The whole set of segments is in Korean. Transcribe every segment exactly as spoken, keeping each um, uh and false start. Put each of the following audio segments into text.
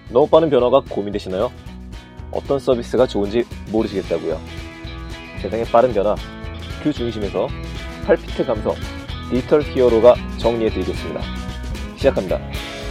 너무 빠른 변화가 고민되시나요? 어떤 서비스가 좋은지 모르시겠다고요? 세상의 빠른 변화, 그 중심에서 팔피트 감성, 디지털 히어로가 정리해드리겠습니다. 시작합니다.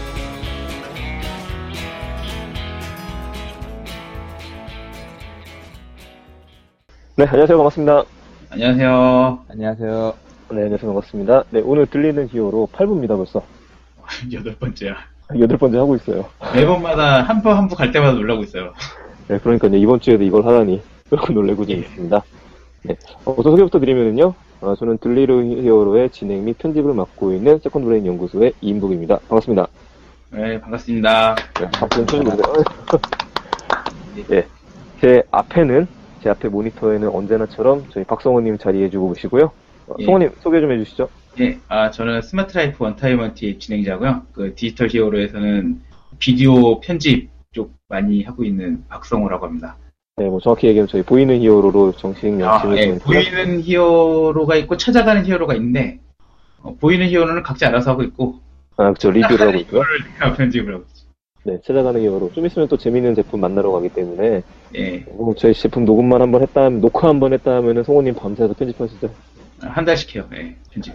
네, 안녕하세요. 반갑습니다. 안녕하세요. 안녕하세요. 네, 안녕하세요. 반갑습니다. 네, 오늘 들리는 히어로 팔 부입니다, 벌써. 여덟 번째야. 여덟 번째 하고 있어요. 매번마다 한 부 한 부 갈 때마다 놀라고 있어요. 네, 그러니까 이제 이번 주에도 이걸 하다니 그렇게 놀래고 좀 있습니다. 네, 어, 우선 소개부터 드리면은요, 어, 저는 들리르 히어로의 진행 및 편집을 맡고 있는 세컨드 브레인 연구소의 이인복입니다. 반갑습니다. 네, 반갑습니다. 네, 앞으로 쳐주세요. 네, 제 앞에는, 제 앞에 모니터에는 언제나처럼 저희 박성호님 자리해주고 계시고요. 어, 예. 성호님 소개 좀 해주시죠. 예, 아, 저는 스마트라이프 원타임원티 진행자고요. 그 디지털 히어로에서는 비디오 편집 쪽 많이 하고 있는 박성호라고 합니다. 네, 뭐 정확히 얘기하면 저희 보이는 히어로로 정식 명칭을 아, 예, 보이는 히어로가 있고 찾아가는 히어로가 있는데, 어, 보이는 히어로는 각자 알아서 하고 있고, 아, 그렇죠. 리뷰를 하고 있고요. 히어로를 내가 편집을 하고 있죠. 네, 찾아가는 히어로. 좀 있으면 또 재밌는 제품 만나러 가기 때문에, 예, 뭐 저희 제품 녹음만 한번 했다 하면, 녹화 한번 했다 하면은 성호님 밤새서 편집하시죠. 한 달씩 해요. 예, 편집.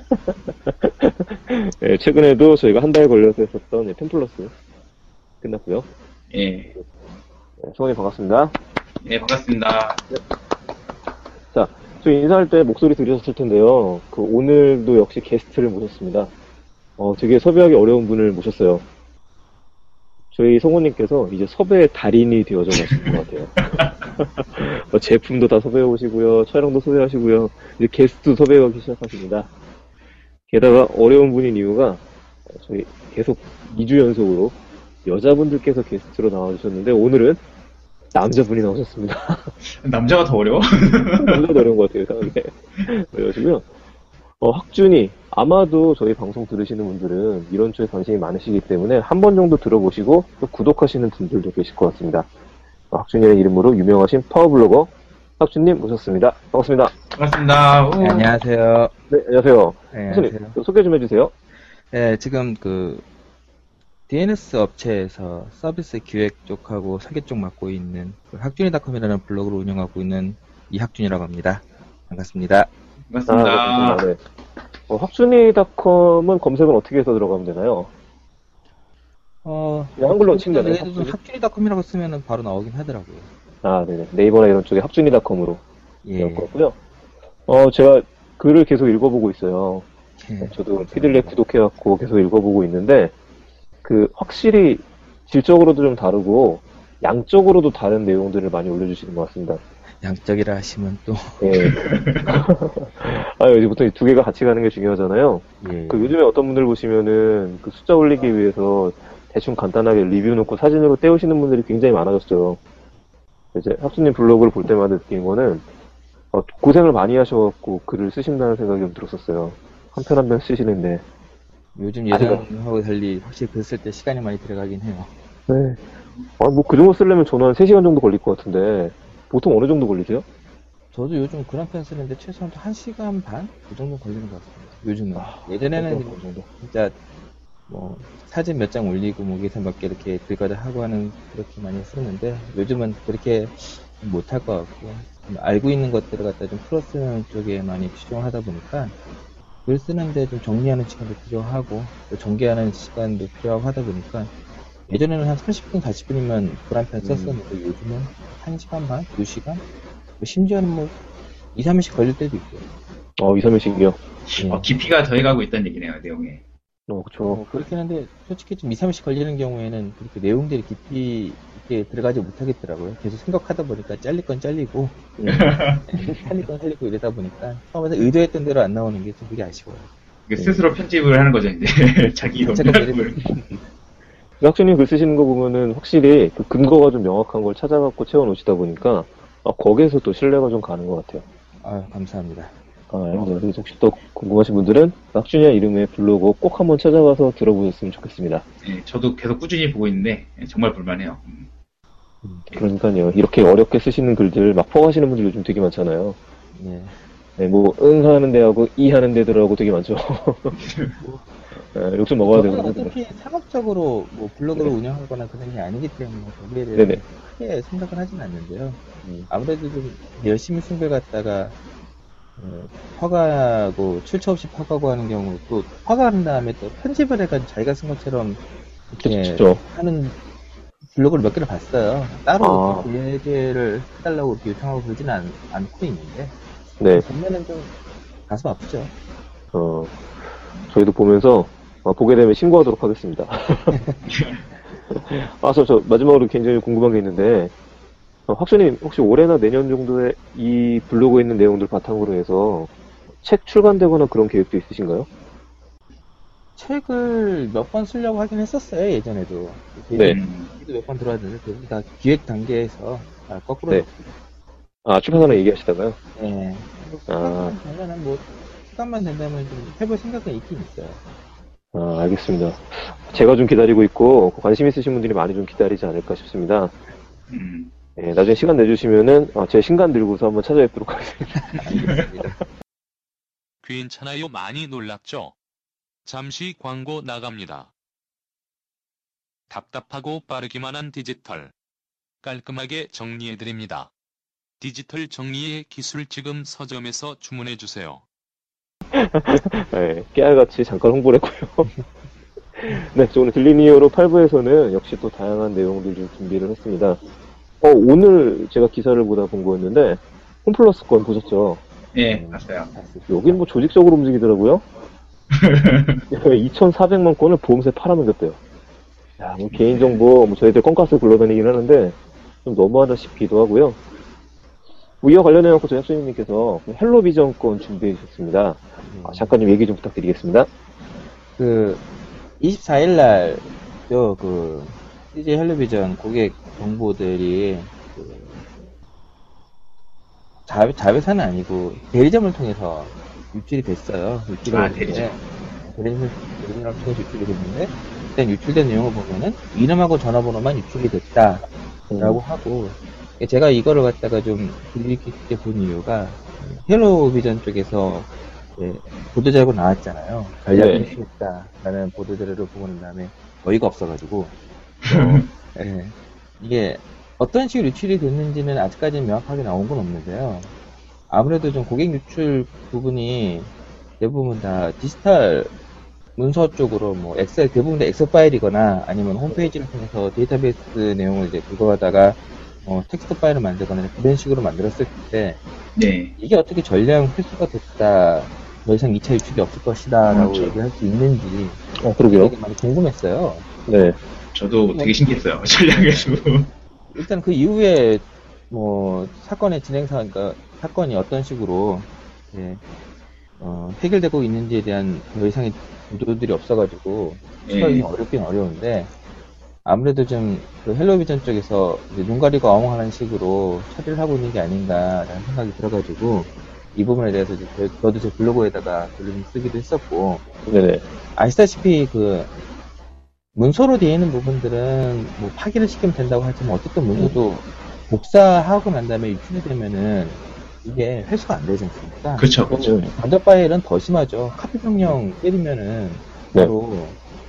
네, 최근에도 저희가 한 달 걸려서 했었던 네, 펜플러스 끝났고요. 예, 네, 성호님 반갑습니다. 예, 반갑습니다. 자, 저희 인사할 때 목소리 들으셨을 텐데요. 그 오늘도 역시 게스트를 모셨습니다. 어, 되게 섭외하기 어려운 분을 모셨어요. 저희 성우님께서 이제 섭외의 달인이 되어져 가신 것 같아요. 어, 제품도 다 섭외해 오시고요, 촬영도 섭외하시고요, 이제 게스트도 섭외하기 시작하십니다. 게다가 어려운 분인 이유가 저희 계속 이 주 연속으로 여자분들께서 게스트로 나와주셨는데 오늘은 남자분이 나오셨습니다. 남자가 더 어려워? 남자도 어려운 것 같아요, 이상하게. 그래가지고요. 어, 학준이, 아마도 저희 방송 들으시는 분들은 이런 쪽에 관심이 많으시기 때문에 한 번 정도 들어보시고 또 구독하시는 분들도 계실 것 같습니다. 어, 학준이라는 이름으로 유명하신 파워블로거 학준님 모셨습니다. 반갑습니다. 반갑습니다. 네, 안녕하세요. 네, 안녕하세요. 네, 학준님, 안녕하세요. 소개 좀 해주세요. 네, 지금 그 디엔에스 업체에서 서비스 기획 쪽하고 설계 쪽 맡고 있는 그 학준이닷컴이라는 블로그를 운영하고 있는 이학준이라고 합니다. 반갑습니다. 반갑습니다. 아, 네. 어, 학준이닷컴은 검색은 어떻게 해서 들어가면 되나요? 어, 그냥 한글로 치면 되나요? 학준이? 학준이닷컴이라고 쓰면은 바로 나오긴 하더라고요. 아, 네네. 네이버나 이런 쪽에 학준이닷컴으로 예. 되어 있고요. 어, 제가 글을 계속 읽어보고 있어요. 예. 저도 피들렛 구독해갖고 계속 읽어보고 있는데, 그, 확실히 질적으로도 좀 다르고, 양적으로도 다른 내용들을 많이 올려주시는 것 같습니다. 양적이라 하시면 또 예. 아, 이제 보통 이 두 개가 같이 가는 게 중요하잖아요. 예. 그 요즘에 어떤 분들 보시면은 그 숫자 올리기 위해서 대충 간단하게 리뷰 놓고 사진으로 떼우시는 분들이 굉장히 많아졌어요. 이제 학수님 블로그를 볼 때마다 느끼는 거는, 어, 고생을 많이 하셔갖고 글을 쓰신다는 생각이 좀 들었었어요. 한 편 한 편 쓰시는데. 요즘 예전하고 달리 확실히 글 쓸 때 시간이 많이 들어가긴 해요. 네. 아, 뭐 그 정도 쓰려면 저는 한 세 시간 정도 걸릴 것 같은데, 보통 어느 정도 걸리세요? 저도 요즘 글 한 편 쓰는데 최소한 한 시간 반? 그 정도 걸리는 것 같습니다. 요즘은. 아, 예전에는 그 정도. 진짜 뭐 사진 몇 장 올리고 뭐 기사 몇 개 이렇게 들거다 하고 하는 그렇게 많이 쓰는데 요즘은 그렇게 못할 것 같고 좀 알고 있는 것들을 갖다 좀 풀어 쓰는 쪽에 많이 집중을 하다 보니까 글 쓰는데 좀 정리하는 시간도 필요하고 또 전개하는 시간도 필요하고 하다 보니까 예전에는 한 삼십 분, 사십 분이면 글 한 편 썼었는데 요즘은 한 시간 반, 두 시간? 뭐 심지어는 뭐 이, 삼 일씩 걸릴 때도 있고요. 어, 이, 삼 일씩이요? 예. 어, 깊이가 더해가고 있다는 얘기네요, 내용에. 어, 그쵸. 어, 그렇긴 한데 솔직히 좀 이, 삼 일씩 걸리는 경우에는 그렇게 내용들이 깊이 있게 들어가지 못하겠더라고요. 계속 생각하다 보니까 잘릴 건 잘리고 음. 살릴 건 살리고 이러다 보니까 처음에서 의도했던 대로 안 나오는 게 좀 그게 아쉬워요. 이게 스스로 편집을 하는 거죠, 이제. 자기 제가 용량을. 학생님 글 쓰시는 거 보면은 확실히 그 근거가 좀 명확한 걸 찾아갖고 채워놓으시다 보니까, 아, 거기에서 또 신뢰가 좀 가는 것 같아요. 아, 감사합니다. 아, 알겠습니다. 그래서 혹시 또 궁금하신 분들은 학준이야 이름의 블로그 꼭 한번 찾아가서 들어보셨으면 좋겠습니다. 예, 저도 계속 꾸준히 보고 있는데, 예, 정말 볼만해요. 음. 그러니까요. 이렇게 어렵게 쓰시는 글들 막 퍼가시는 분들 요즘 되게 많잖아요. 예. 네, 뭐, 응 하는 데하고, 이 하는 데들하고 되게 많죠. 예, 욕심 먹어야 저는 되거든요. 어차피 상업적으로 뭐 블로그를 네. 운영하거나 그런 게 아니기 때문에 거기에 대해서 네네. 크게 생각을 하진 않는데요. 음. 아무래도 좀 열심히 승부를 갖다가 어, 퍼가고 출처 없이 퍼가고 하는 경우 또 퍼가한 다음에 또 편집을 해가지고 자기가 쓴 것처럼 이렇게 그렇죠. 하는 블로그를 몇 개를 봤어요. 따로 아. 기회를 해달라고 이렇게 요청하고 그러지는 않, 않고 있는데 네. 보면은 좀 가슴 아프죠. 어, 저희도 보면서 어, 보게 되면 신고하도록 하겠습니다. 아, 저, 저 마지막으로 굉장히 궁금한 게 있는데 어, 학수님 혹시 올해나 내년 정도에 이 블로그에 있는 내용들 바탕으로 해서 책 출간되거나 그런 계획도 있으신가요? 책을 몇 번 쓰려고 하긴 했었어요, 예전에도. 네. 음, 몇 번 들어왔는데, 대부분 다 기획 단계에서 다 거꾸로. 네. 아, 출판사랑 얘기하시다가요? 네. 아. 되면은 뭐, 시간만 된다면 좀 해볼 생각은 있긴 있어요. 아, 알겠습니다. 제가 좀 기다리고 있고 관심 있으신 분들이 많이 좀 기다리지 않을까 싶습니다. 음. 네, 나중에 시간 내주시면은 어, 제 신간 들고서 한번 찾아뵙도록 하겠습니다. 알겠습니다. 괜찮아요. 많이 놀랍죠? 잠시 광고 나갑니다. 답답하고 빠르기만 한 디지털. 깔끔하게 정리해드립니다. 디지털 정리의 기술 지금 서점에서 주문해주세요. 네, 깨알같이 잠깐 홍보를 했고요. 네, 저 오늘 들리니어로 팔 부에서는 역시 또 다양한 내용들 좀 준비를 했습니다. 어, 오늘 제가 기사를 보다 본 거였는데 홈플러스 건 보셨죠? 예, 봤어요. 여긴 뭐 조직적으로 움직이더라고요. 이천사백만 건을 보험사에 팔아넘겼대요. 야, 뭐 개인정보, 뭐 저희들 껌가스 굴러다니긴 하는데 좀 너무하다 싶기도 하고요. 뭐 이와 관련해서 저희 학생님께서 헬로비전 건 준비해 주셨습니다. 아, 잠깐 좀 얘기 좀 부탁드리겠습니다. 그, 이십사 일 날, 저, 그, 씨제이 헬로비전 고객 정보들이, 그, 자, 자회사는 아니고, 대리점을 통해서 유출이 됐어요. 유출이 아, 됐는데, 대리점. 대리점, 대리점을 통해서 유출이 됐는데, 일단 유출된 내용을 보면은, 이름하고 전화번호만 유출이 됐다라고 음. 하고, 제가 이거를 갖다가 좀 길게 있게 본 이유가, 헬로비전 쪽에서, 예, 보도자료가 나왔잖아요. 전략이 네. 실수했다라는 보도자료를 보고 난 다음에 어이가 없어가지고 어, 예, 이게 어떤 식으로 유출이 됐는지는 아직까지는 명확하게 나온 건 없는데요. 아무래도 좀 고객 유출 부분이 대부분 다 디지털 문서 쪽으로 뭐 엑셀 대부분 다 엑셀 파일이거나 아니면 홈페이지를 통해서 데이터베이스 내용을 이제 긁어가다가 어, 텍스트 파일을 만들거나 그런 식으로 만들었을 때 네. 이게 어떻게 전량 회수가 됐다, 더 이상 이 차 유출이 없을 것이다 라고 그렇죠. 얘기할 수 있는지 어, 그러게요. 되게 많이 궁금했어요. 네. 저도 되게 신기했어요. 전략에서. 일단 그 이후에 뭐 사건의 진행사, 그러니까 사건이 어떤 식으로 예, 어, 해결되고 있는지에 대한 더 이상의 보도들이 없어가지고 추적이 예. 어렵긴 어려운데 아무래도 좀 그 헬로비전 쪽에서 이제 눈 가리고 어멍하는 식으로 처리를 하고 있는 게 아닌가라는 생각이 들어가지고 이 부분에 대해서 이제 저- 저도 제 블로그에다가 글을 좀 쓰기도 했었고 네네. 아시다시피 그 문서로 되어 있는 부분들은 뭐 파기를 시키면 된다고 하지만 어쨌든 문서도 복사하고 난 다음에 유출이 되면은 이게 회수가 안 되지 않습니까? 그렇죠, 그렇죠. 반대 파일은 더 심하죠. 카피 명령 때리면은 네. 바로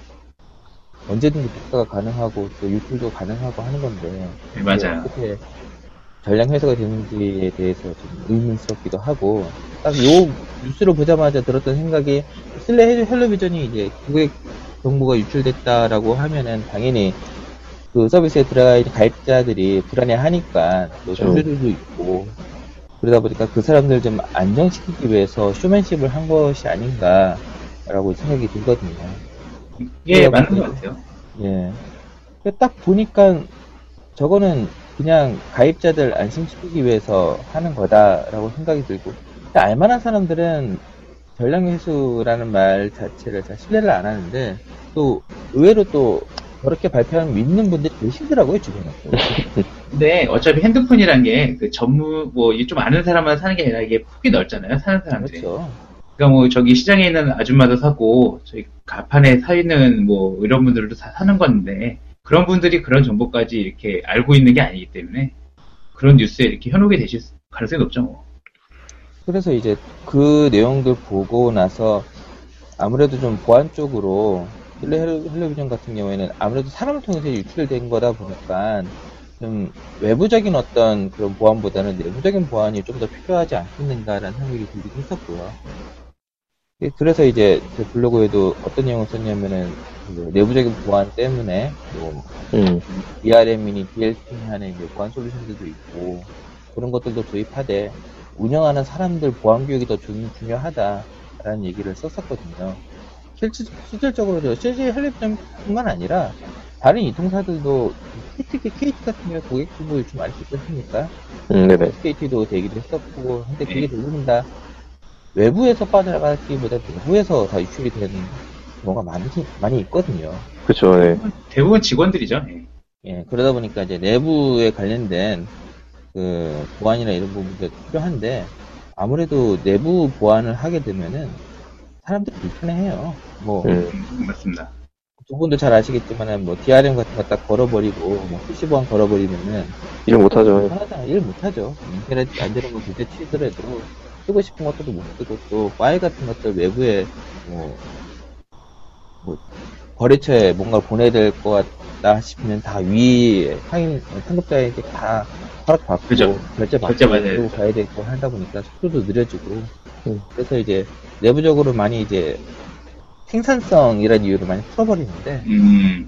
언제든지 복사가 가능하고 또 유출도 가능하고 하는 건데 네, 맞아요. 어떻게 전량 회수가 되는지에 대해서 좀 의문스럽기도 하고 딱 요 뉴스를 보자마자 들었던 생각이 슬레 헬로비전이 이제 고객 정보가 유출됐다라고 하면은 당연히 그 서비스에 들어가 있는 가입자들이 불안해하니까 또 그렇죠. 수수료도 있고 그러다 보니까 그 사람들 좀 안정시키기 위해서 쇼맨십을 한 것이 아닌가라고 생각이 들거든요. 이게 맞는 것 같아요. 예. 딱 보니까 저거는 그냥 가입자들 안심시키기 위해서 하는 거다라고 생각이 들고, 알만한 사람들은 전량회수라는 말 자체를 잘 신뢰를 안 하는데, 또 의외로 또 저렇게 발표하면 믿는 분들이 계시더라고요, 주변에. 근데 어차피 핸드폰이란 게 그 전문, 뭐, 좀 아는 사람만 사는 게 아니라 이게 폭이 넓잖아요, 사는 사람들이. 그렇죠. 그러니까 뭐 저기 시장에 있는 아줌마도 사고 저희 가판에 사 있는 뭐 이런 분들도 다 사는 건데 그런 분들이 그런 정보까지 이렇게 알고 있는 게 아니기 때문에 그런 뉴스에 이렇게 현혹이 되실 가능성이 높죠. 뭐. 그래서 이제 그 내용들 보고 나서 아무래도 좀 보안 쪽으로 텔레 헬로- 헬로비전 같은 경우에는 아무래도 사람을 통해서 유출된 거다 보니까 좀 외부적인 어떤 그런 보안보다는 내부적인 보안이 좀 더 필요하지 않겠는가라는 생각이 들긴 했었고요. 예, 그래서 이제 제 블로그에도 어떤 내용을 썼냐면은 그 내부적인 보안 때문에 뭐 음, 비알엠이니 디엘티니 하는 이제 보안 솔루션들도 있고 그런 것들도 도입하되 운영하는 사람들 보안 교육이 더 중, 중요하다라는 얘기를 썼었거든요. 실질, 실질적으로 씨지 헬리전뿐만 아니라 다른 이통사들도 특히 케이티 같은 경우 고객 정보 유출 많이 쓰지 않습니까? 음, 네네. 케이티도 되기도 했었고 근데 그게 대부분 다 외부에서 빠져나가기보다 내부에서 다 유출이 되는 경우가 많이, 많이 있거든요. 그쵸, 네. 대부분 직원들이죠. 예. 예, 그러다 보니까 이제 내부에 관련된 그 보안이나 이런 부분도 필요한데 아무래도 내부 보안을 하게 되면은 사람들이 불편해해요. 뭐, 음, 음, 맞습니다. 두 분도 잘 아시겠지만은 뭐 디알엠 같은 거 딱 걸어버리고 뭐 피씨 보안 걸어버리면은 일 못하죠. 불편하잖아. 일 못하죠. 인터넷 안 되는 거 둘째 치더라도 쓰고 싶은 것들도 못 쓰고 또 파일 같은 것들 외부에 뭐, 뭐 거래처에 뭔가 보내야 될 것 같다 싶으면 다 위 상인 상급자에게 다 허락받고 그죠. 결제 받고 결제 받아야 그리고 돼. 가야 되고 하다 보니까 속도도 느려지고 음. 그래서 이제 내부적으로 많이 이제 생산성이라는 이유로 많이 풀어버리는데 음,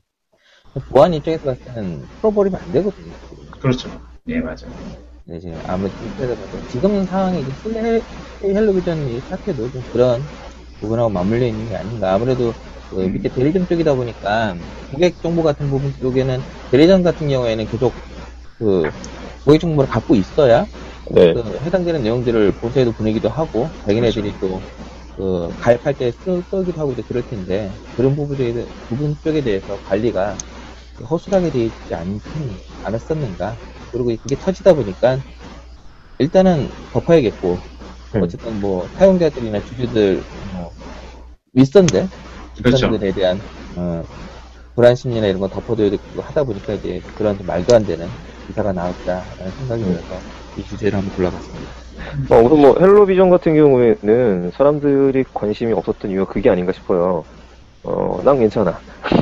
보안 입장에서 봤을 때는 풀어버리면 안 되거든요. 그렇죠. 예, 맞아요. 네, 지금 아무래도 그래서 지금 상황이 이제 헬- 헬로비전 이 사태도 좀 그런 부분하고 맞물려 있는 게 아닌가. 아무래도 그 밑에 대리점 쪽이다 보니까 고객 정보 같은 부분 쪽에는 대리점 같은 경우에는 계속 그 고객 정보를 갖고 있어야 네. 그 해당되는 내용들을 본사에도 보내기도 하고 자기네들이 또 그 가입할 때 쓰, 쓰기도 하고 이제 그럴 텐데 그런 부분에, 부분 쪽에 대해서 관리가 허술하게 되어 있지 않, 않았었는가. 그리고 그게 터지다 보니까 일단은 덮어야겠고 음. 어쨌든 뭐 사용자들이나 주주들 뭐 윗선들 그렇죠. 윗선들에 대한 어, 불안 심리나 이런 거 덮어둬야 되고 하다 보니까 이제 그런 좀 말도 안 되는 기사가 나왔다라는 생각이 들어서 이 주제를 한번 골라봤습니다. 어, 우선 뭐 헬로비전 같은 경우에는 사람들이 관심이 없었던 이유가 그게 아닌가 싶어요. 어, 난 괜찮아.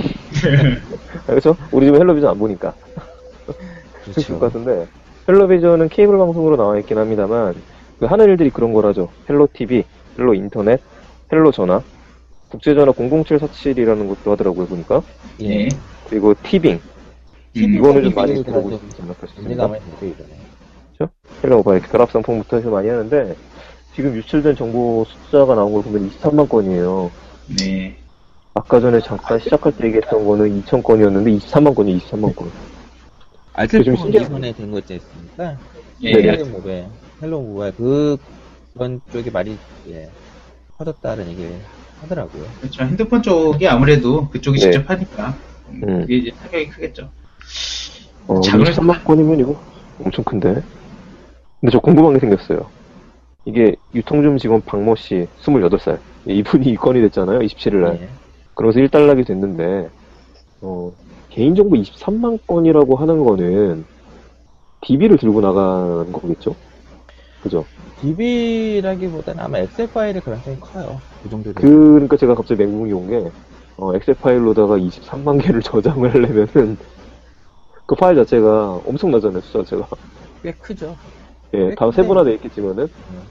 그렇죠? 우리 집은 헬로비전 안 보니까. 그렇을 것 같은데 헬로비전은 케이블 방송으로 나와 있긴 합니다만 그 하는 일들이 그런 거라죠. 헬로 티비, 헬로 인터넷, 헬로 전화, 국제전화 공공칠사칠이라는 것도 하더라고요 보니까. 예. 그리고 티빙. 음, 이거는 좀 많이 티빙이 들어보고 들어가죠. 있습니다. 문제가 많이 되죠 이번에. 헬로 모바일 결합 상품부터 해서 많이 하는데 지금 유출된 정보 숫자가 나온 걸 보면 이십삼만 건이에요. 네. 아까 전에 잠깐 시작할 때 얘기했던 거는 이천 건이었는데 이십삼만 건이 이십삼만 건. 알뜰폰 신기하네. 이번에 된 거 있지 않습니까? 예. 헬로 모바일, 헬로 모바일 그 그런 쪽이 많이 예, 퍼졌다는 얘기를 하더라고요. 그렇죠. 핸드폰 쪽이 아무래도 그쪽이 네. 직접 하니까 음, 음. 그게 이제 타격이 크겠죠. 어, 작은 이십삼만 건이면 이거 엄청 큰데? 근데 저 궁금한 게 생겼어요. 이게 유통점 직원 박모 씨, 스물여덟 살. 이분이 입건이 됐잖아요, 이십칠일 날. 예. 그러면서 일단락이 됐는데, 어, 개인정보 이십삼만 건이라고 하는 거는 디비를 들고 나가는 거겠죠? 그죠? 디비라기보다는 아마 엑셀 파일의 가능성이 커요. 그 정도 그, 되면. 그러니까 제가 갑자기 맹목이 온 게, 어, 엑셀 파일로다가 이십삼만 개를 저장을 하려면은, 그 파일 자체가 엄청나잖아요, 숫자 자체가. 꽤 크죠. 예, 다 세분화되어 있겠지만은,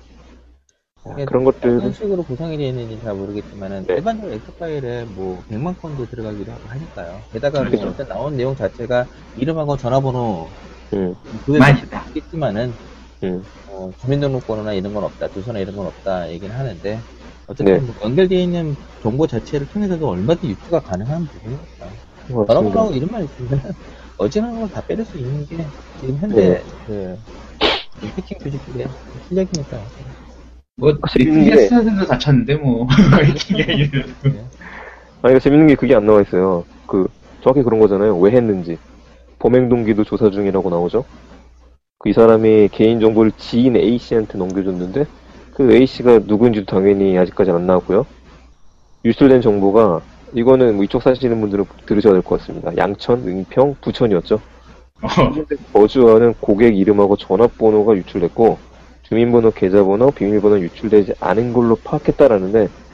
야, 이게 그런 것들, 어떤 식으로 구성이 되어 있는지 잘 모르겠지만은 네. 일반적으로 엑셀 파일에 뭐 백만 건도 들어가기도 하고 하니까요. 게다가 뭐 그렇죠. 일단 나온 내용 자체가 이름하고 전화번호 음, 그게 많이 있겠지만은 음, 어, 주민등록번호나 이런 건 없다, 주소나 이런 건 없다 얘기는 하는데 어쨌든 네. 뭐 연결되어 있는 정보 자체를 통해서도 얼마든지 유추가 가능한 부분이니까 맞습니다. 전화번호하고 이름만 있으면 어지간한 걸 다 빼낼 수 있는 게 지금 현재 네. 그 해킹 조직들의 실력이니까. 뭐 확실히 티비에스에서도 다쳤는데 뭐 이게 아니라. 아, 이거 재밌는 게 그게 안 나와 있어요. 그, 정확히 그런 거잖아요. 왜 했는지. 범행 동기도 조사 중이라고 나오죠. 그 이 사람이 개인정보를 지인 A씨한테 넘겨줬는데, 그 A씨가 누구인지도 당연히 아직까지 안 나왔고요. 유출된 정보가, 이거는 뭐 이쪽 사시는 분들은 들으셔야 될 것 같습니다. 양천, 은평, 부천이었죠. 어, 거주하는 고객 이름하고 전화번호가 유출됐고, 주민번호, 계좌번호, 비밀번호 유출되지 않은 걸로 파악했다라는데,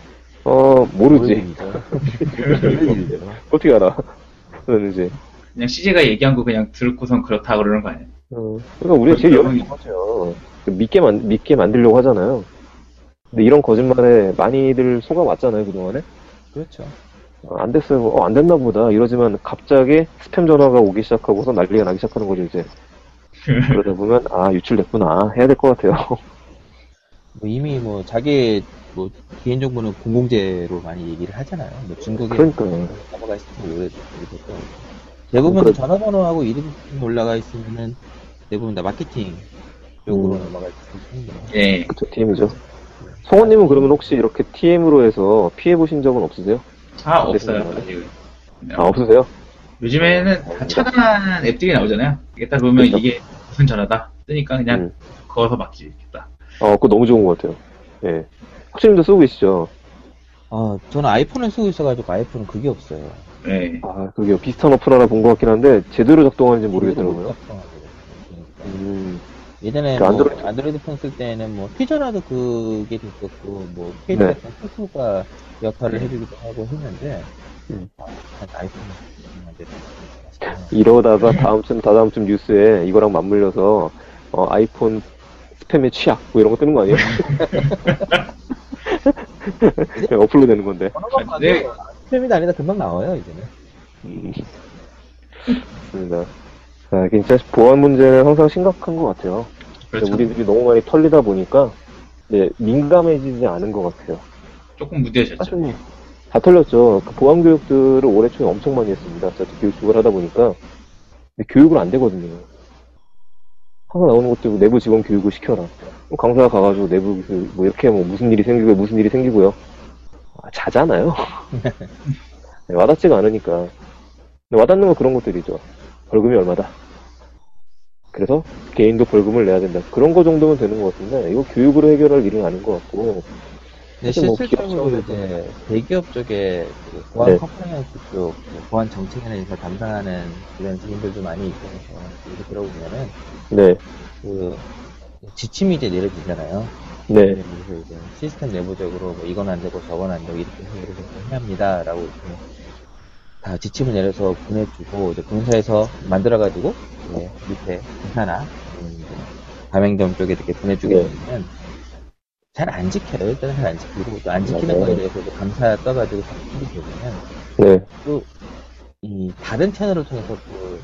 어, 모르지. 일이죠. 어떻게 알아? 그는 이제. 그냥 씨제이가 얘기한 거 그냥 듣고선 그렇다 그러는 거 아니야? 어, 그러니까 우리가 제일 그렇죠. 열린 거죠. 믿게 만, 믿게 만들려고 하잖아요. 근데 이런 거짓말에 많이들 속아왔잖아요, 그동안에. 그렇죠. 어, 안 됐어요. 어, 안 됐나 보다. 이러지만 갑자기 스팸 전화가 오기 시작하고서 난리가 나기 시작하는 거죠, 이제. 그러다 보면, 아, 유출됐구나. 해야 될 것 같아요. 뭐 이미 뭐 자기 뭐 개인정보는 공공재로 많이 얘기를 하잖아요. 뭐 중국에 그러니까요. 넘어가 있으면 오래됐고 대부분 그러니까- 전화번호하고 이름이 올라가 있으면은 대부분 다 마케팅 쪽으로 음. 넘어갈 수 있는 예. 그쵸, 티엠이죠. 성원님은 그러면 혹시 이렇게 티엠으로 해서 피해보신 적은 없으세요? 아, 안 없어요. 되시는 아직. 아, 없으세요? 요즘에는 다 차단한 앱들이 나오잖아요. 이게 딱 보면 그쵸. 이게 무슨 전화다. 뜨니까 그냥 음. 그어서 막지겠다. 어, 그거 너무 좋은 것 같아요. 예. 확실님도 쓰고 계시죠? 아, 저는 아이폰을 쓰고 있어가지고 아이폰은 그게 없어요. 예. 아, 그게 비슷한 어플 하나 본 것 같긴 한데, 제대로 작동하는지 모르겠더라고요. 음, 예전에 그 뭐 안드로이드- 안드로이드 폰 쓸 때는 뭐 피전화도 그게 됐었고 뭐 페이지 네. 같은 소스가 역할을 해주기도 하고 했는데 음. 아, 아이폰은 이러다가 다음쯤, 다다음쯤 뉴스에 이거랑 맞물려서, 어, 아이폰 스팸의 취약, 뭐 이런 거 뜨는 거 아니에요? 그냥 어플로 되는 건데. 번호가 네. 봐도 스팸이 아니다 금방 나와요 이제는. 음, 맞습니다. 아, 진짜 보안 문제는 항상 심각한 것 같아요. 그렇죠. 우리들이 너무 많이 털리다 보니까, 이제 민감해지지 않은 것 같아요. 조금 무뎌졌죠. 사실 다 털렸죠. 그 보안 교육들을 올해 초에 엄청 많이 했습니다. 저도 교육을 하다 보니까. 근데 교육은 안 되거든요. 항상 나오는 것도 내부 직원 교육을 시켜라. 그럼 강사가 가가지고 내부 그, 뭐 이렇게 뭐 무슨 일이 생기고요, 무슨 일이 생기고요. 아, 자잖아요. 네, 와닿지가 않으니까. 근데 와닿는 건 그런 것들이죠. 벌금이 얼마다. 그래서 개인도 벌금을 내야 된다. 그런 거 정도면 되는 것 같은데, 이거 교육으로 해결할 일은 아닌 것 같고. 근데 사실 뭐 실질적으로 기업 이제 대기업 쪽에 그 보안 네. 컴플라이언스 쪽, 그 보안 정책에 대해서 담당하는 이런 직원들도 많이 있어서 얘기 들어보면은 네, 그 지침이 이제 내려지잖아요. 네, 그래서 이제 시스템 내부적으로 뭐 이건 안 되고 저건 안 되고 이렇게 해서 이렇게 해야 합니다라고 이렇게 다 지침을 내려서 보내주고 이제 본사에서 만들어가지고 이제 밑에 회사나 가맹점 쪽에 이렇게 보내주게 네. 되면 잘 안 지켜요. 일단은 잘 안 지키고 또 안 지키는 맞아요. 거에 대해서 이제 감사 떠가지고 바꾸게 되면 네, 또 이 다른 채널을 통해서 또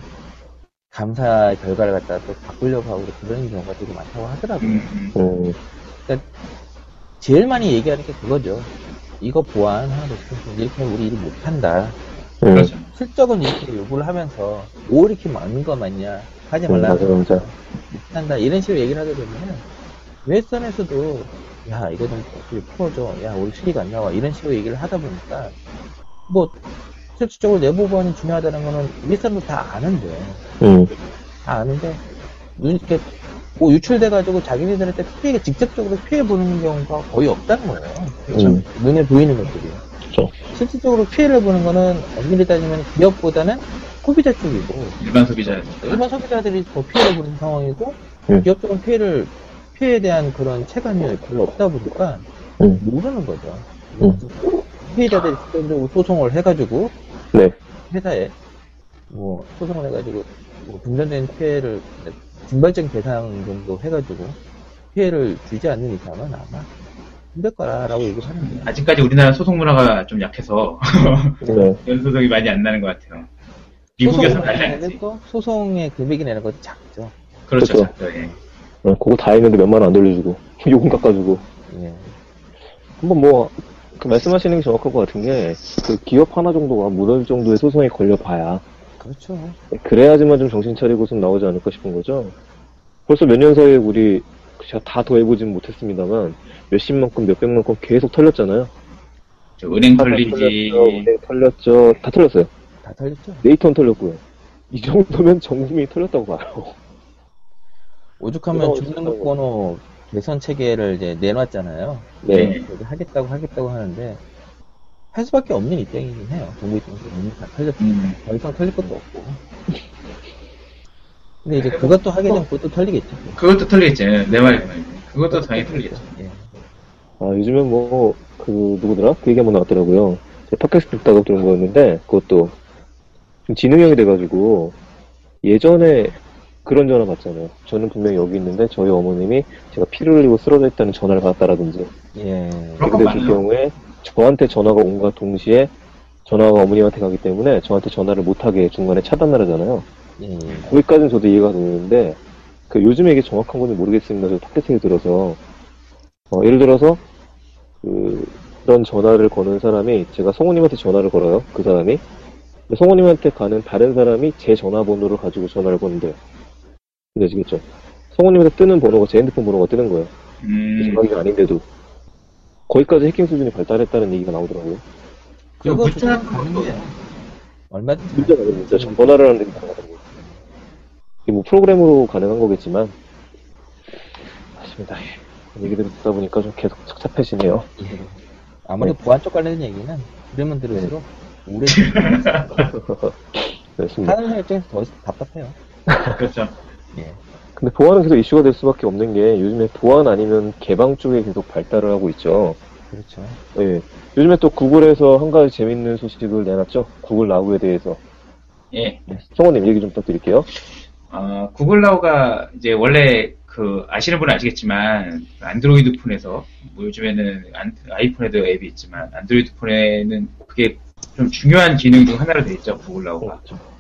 감사 결과를 갖다가 또 바꾸려고 하고 그런 경우가 되게 많다고 하더라고요. 음, 음. 음, 제일 많이 얘기하는 게 그거죠. 이거 보안 하나도 없어서 이렇게 하면 우리 일을 못한다. 음, 그렇죠. 실적은 이렇게 요구를 하면서 뭐 이렇게 막는 거 맞냐. 하지 음, 말라. 맞아요, 맞아요. 못한다. 이런 식으로 얘기를 하게 되면 웹선에서도 야 이거 좀 어떻게 풀어줘. 야 우리 수리가 안 나와. 이런 식으로 얘기를 하다 보니까 뭐 실질적으로 내부 보안이 중요하다는 거는 윗선도 다 아는데 음, 다 아는데 눈 이렇게 뭐 유출돼가지고 자기네들한테 피해 직접적으로 피해 보는 경우가 거의 없다는 거예요. 그렇죠. 음, 눈에 보이는 것들이. 그렇죠. 실질적으로 피해를 보는 거는 엄밀히 따지면 기업보다는 소비자 쪽이고 일반 소비자. 일반 소비자들이 더 피해를 보는 상황이고 음. 기업 쪽은 피해를 피해에 대한 그런 체감이 별로 없다 보니까 음, 모르는 거죠. 음. 피해자들이 직접적으로 소송을 해가지고 네, 회사에 뭐 소송을 해가지고 뭐 분전된 피해를 징벌적 배상 정도 해가지고 피해를 주지 않는 이상은 아마 힘들 거라라고 얘기를 하는데 아직까지 우리나라 소송 문화가 좀 약해서 네, 연소송이 많이 안 나는 것 같아요. 미국에서 소송을 난리 났지. 내도 소송의 금액이 내는 것도 작죠. 그렇죠. 그렇죠. 작죠, 예. 어, 그거 다 했는데 몇만 원 안 돌려주고 요금 깎아주고. 예. 한번 뭐, 그 말씀하시는 게 정확할 것 같은 게, 그 기업 하나 정도가 무너질 정도의 소송에 걸려봐야, 그렇죠. 그래야지만 좀 정신 차리고 좀 나오지 않을까 싶은 거죠. 벌써 몇 년 사이에 우리, 제가 다 더해보진 못했습니다만, 몇십만 건, 몇백만 건 계속 털렸잖아요. 저 은행 사과 털리지. 털렸죠, 은행 털렸죠, 다 털렸어요. 다 털렸죠. 네이트원 털렸고요. 이 정도면 전 국민이 털렸다고 봐요. 오죽하면 이거 주민등록번호 개선 체계를 이제 내놨잖아요. 네. 네. 그래서 하겠다고 하겠다고 하는데 할 수밖에 없는 입장이긴 해요. 정부입장에서 이미 다 털렸으니까 음. 더 이상 털릴 것도 없고. 근데 이제 그것도 하게 되면 그것도 털리겠죠. 그것도 털리겠지. 내 말이 그 그것도 당연히 털리겠죠. 예. 아, 요즘엔 뭐, 그, 누구더라? 그 얘기 한번 나왔더라고요. 제가 팟캐스트 듣다가 들은 거였는데, 그것도 좀 지능형이 돼가지고, 예전에 그런 전화 받잖아요. 저는 분명히 여기 있는데, 저희 어머님이 제가 피를 흘리고 쓰러져 있다는 전화를 받았다라든지. 예. 그런 거 근데 그 많아요. 경우에 저한테 전화가 온과 동시에 전화가 어머님한테 가기 때문에 저한테 전화를 못하게 중간에 차단을 하잖아요. 예. 거기까지는 저도 이해가 되는데, 그 요즘에 이게 정확한 건지 모르겠습니다. 저 팟캐스트에 들어서. 어, 예를 들어서, 그, 그런 전화를 거는 사람이, 제가 성우님한테 전화를 걸어요. 그 사람이. 근데 성우님한테 가는 다른 사람이 제 전화번호를 가지고 전화를 거는데, 근데 아시겠죠? 성우님한테 뜨는 번호가 제 핸드폰 번호가 뜨는 거예요. 음, 전화기가 아닌데도. 거기까지 해킹 수준이 발달했다는 얘기가 나오더라고요. 그 그거 문자 조금 가능해요. 얼마든지. 문제가 아니고 진짜 전화를 하는 데 가능하거든요. 이게 뭐 프로그램으로 가능한 거겠지만, 맞습니다. 얘기들 듣다 보니까 좀 계속 착잡해지네요. 예. 아무래도 보안 쪽 관련된 얘기는 들으면 들을수록 오래 그렇습니다. 하는 사람 입장에서 더 답답해요. 그렇죠. 예. 근데 보안은 계속 이슈가 될 수밖에 없는 게 요즘에 보안 아니면 개방 쪽에 계속 발달을 하고 있죠. 그렇죠. 예. 요즘에 또 구글에서 한 가지 재밌는 소식을 내놨죠. 구글 나우에 대해서. 예. 성원님 얘기 좀 부탁드릴게요. 어, 구글 나우가 이제 원래 그 아시는 분은 아시겠지만 안드로이드 폰에서 뭐 요즘에는 안- 아이폰에도 앱이 있지만 안드로이드 폰에는 그게 좀 중요한 기능 중 하나로 돼 있죠. 구글 나우가.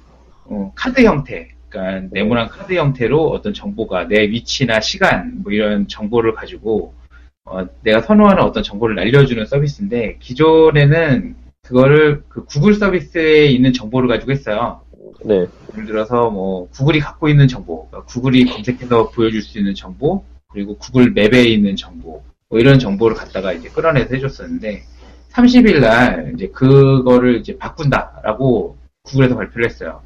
어, 카드 형태, 그러니까 네모난 카드 형태로 어떤 정보가 내 위치나 시간 뭐 이런 정보를 가지고 어, 내가 선호하는 어떤 정보를 날려주는 서비스인데 기존에는 그거를 그 구글 서비스에 있는 정보를 가지고 했어요. 네. 예를 들어서 뭐 구글이 갖고 있는 정보, 그러니까 구글이 검색해서 보여줄 수 있는 정보, 그리고 구글 맵에 있는 정보, 뭐 이런 정보를 갖다가 이제 끌어내서 해줬었는데 삼십 일 날 이제 그거를 이제 바꾼다라고 구글에서 발표를 했어요.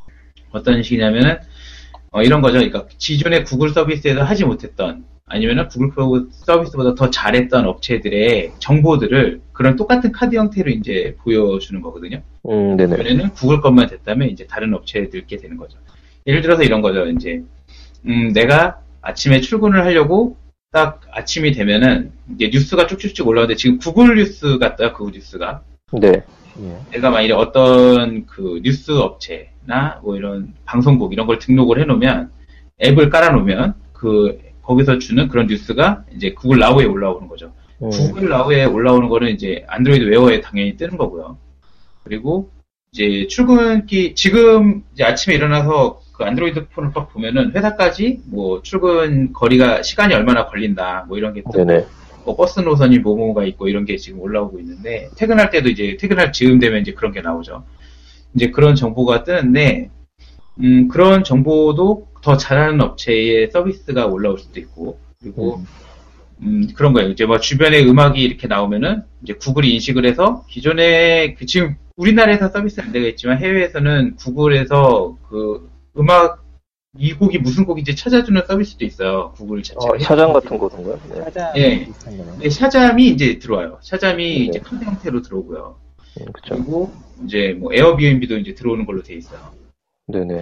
어떤 식이냐면은 어, 이런 거죠. 그러니까 기존의 구글 서비스에서 하지 못했던 아니면은 구글 서비스보다 더 잘했던 업체들의 정보들을 그런 똑같은 카드 형태로 이제 보여주는 거거든요. 음, 네네. 이번에는 구글 것만 됐다면 이제 다른 업체들께 되는 거죠. 예를 들어서 이런 거죠. 이제 음, 내가 아침에 출근을 하려고 딱 아침이 되면은 이제 뉴스가 쭉쭉쭉 올라오는데 지금 구글 뉴스 같아요. 구글 뉴스가. 네. 예. 내가 만일에 어떤 그 뉴스 업체나 뭐 이런 방송국 이런 걸 등록을 해놓으면 앱을 깔아놓으면 그 거기서 주는 그런 뉴스가 이제 구글 나우에 올라오는 거죠. 음, 구글 나우에 올라오는 거는 이제 안드로이드 웨어에 당연히 뜨는 거고요. 그리고 이제 출근기 지금 이제 아침에 일어나서 그 안드로이드 폰을 딱 보면은 회사까지 뭐 출근 거리가 시간이 얼마나 걸린다 뭐 이런 게 뜨고 네네. 뭐 버스 노선이 뭐뭐가 있고 이런 게 지금 올라오고 있는데 퇴근할 때도 이제 퇴근할 즈음 되면 이제 그런 게 나오죠. 이제 그런 정보가 뜨는데 음, 그런 정보도 더 잘하는 업체의 서비스가 올라올 수도 있고 그리고 음, 그런 거예요. 이제 뭐 주변에 음악이 이렇게 나오면은 이제 구글이 인식을 해서 기존에 그 지금 우리나라에서 서비스 안 되겠지만 해외에서는 구글에서 그 음악 이 곡이 무슨 곡인지 찾아주는 서비스도 있어요. 구글 자체가. 어, 차장 같은 거던가요? 네. 사자 예. 비슷한 거네. 네, 샤잠이 이제 들어와요. 샤잠이 네. 이제 카드 형태로 들어오고요. 음, 그쵸. 그리고 이제 뭐 에어비앤비도 이제 들어오는 걸로 돼 있어요. 네네.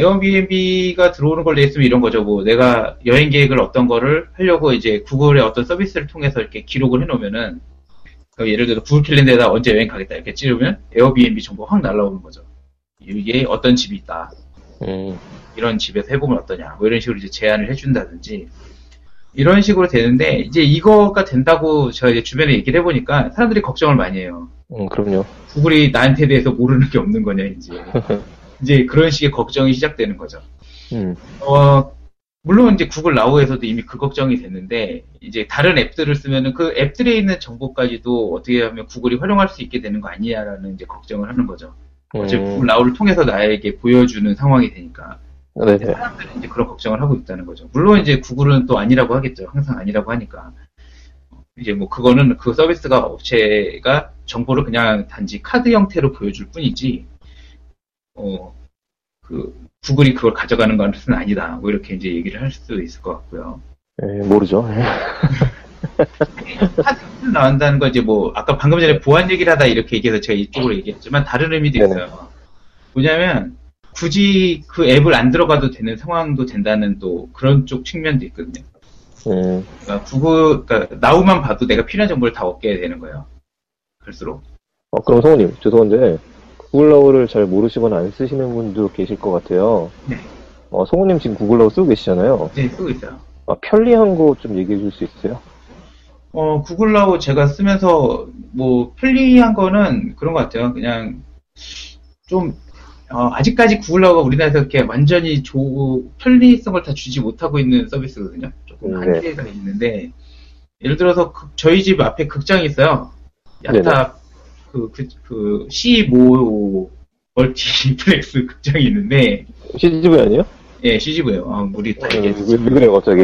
에어비앤비가 들어오는 걸로 돼 있으면 이런 거죠. 뭐 내가 여행 계획을 어떤 거를 하려고 이제 구글의 어떤 서비스를 통해서 이렇게 기록을 해놓으면은 그 예를 들어 구글 캘린더에다 언제 여행 가겠다 이렇게 찌르면 에어비앤비 정보가 확 날라오는 거죠. 이게 어떤 집이 있다. 음, 이런 집에서 해보면 어떠냐. 뭐 이런 식으로 이제 제안을 해준다든지 이런 식으로 되는데 이제 이거가 된다고 제가 이제 주변에 얘기를 해보니까 사람들이 걱정을 많이 해요. 음, 그럼요. 구글이 나한테 대해서 모르는 게 없는 거냐 이제 이제 그런 식의 걱정이 시작되는 거죠. 음, 어 물론 이제 구글 나우에서도 이미 그 걱정이 됐는데 이제 다른 앱들을 쓰면은 그 앱들에 있는 정보까지도 어떻게 하면 구글이 활용할 수 있게 되는 거 아니냐라는 이제 걱정을 하는 거죠. 어차피 구글 음, 나우를 통해서 나에게 보여주는 상황이 되니까. 네네. 사람들은 이제 그런 걱정을 하고 있다는 거죠. 물론 이제 구글은 또 아니라고 하겠죠. 항상 아니라고 하니까. 이제 뭐 그거는 그 서비스가 업체가 정보를 그냥 단지 카드 형태로 보여줄 뿐이지, 어, 그, 구글이 그걸 가져가는 것은 아니다. 뭐 이렇게 이제 얘기를 할 수 있을 것 같고요. 예, 모르죠. 예. 카드 형태로 나온다는 거 이제 뭐, 아까 방금 전에 보안 얘기를 하다 이렇게 얘기해서 제가 이쪽으로 얘기했지만 다른 의미도 네네. 있어요. 뭐냐면, 굳이 그 앱을 안 들어가도 되는 상황도 된다는 또 그런 쪽 측면도 있거든요. 음, 그러니까 구글, 그러니까 나우만 봐도 내가 필요한 정보를 다 얻게 되는 거예요. 갈수록. 어, 그럼 성우님, 죄송한데, 구글라우를 잘 모르시거나 안 쓰시는 분도 계실 것 같아요. 네. 어, 성우님 지금 구글라우 쓰고 계시잖아요. 네, 쓰고 있어요. 아, 편리한 거 좀 얘기해 줄 수 있어요? 어, 구글라우 제가 쓰면서 뭐 편리한 거는 그런 것 같아요. 그냥 좀 어, 아직까지 구글라우가 우리나라에서 이렇게 완전히 조, 편리성을 다 주지 못하고 있는 서비스거든요. 조금 네. 한계가 있는데 예를 들어서 극- 저희 집 앞에 극장이 있어요. 야타 그, 그, 그 씨모 멀티플렉스 극장이 있는데 씨지브이 아니에요? 예, 씨지브예요. 어, 우리 다 왜, 얘기해 왜 그래요, 갑자기?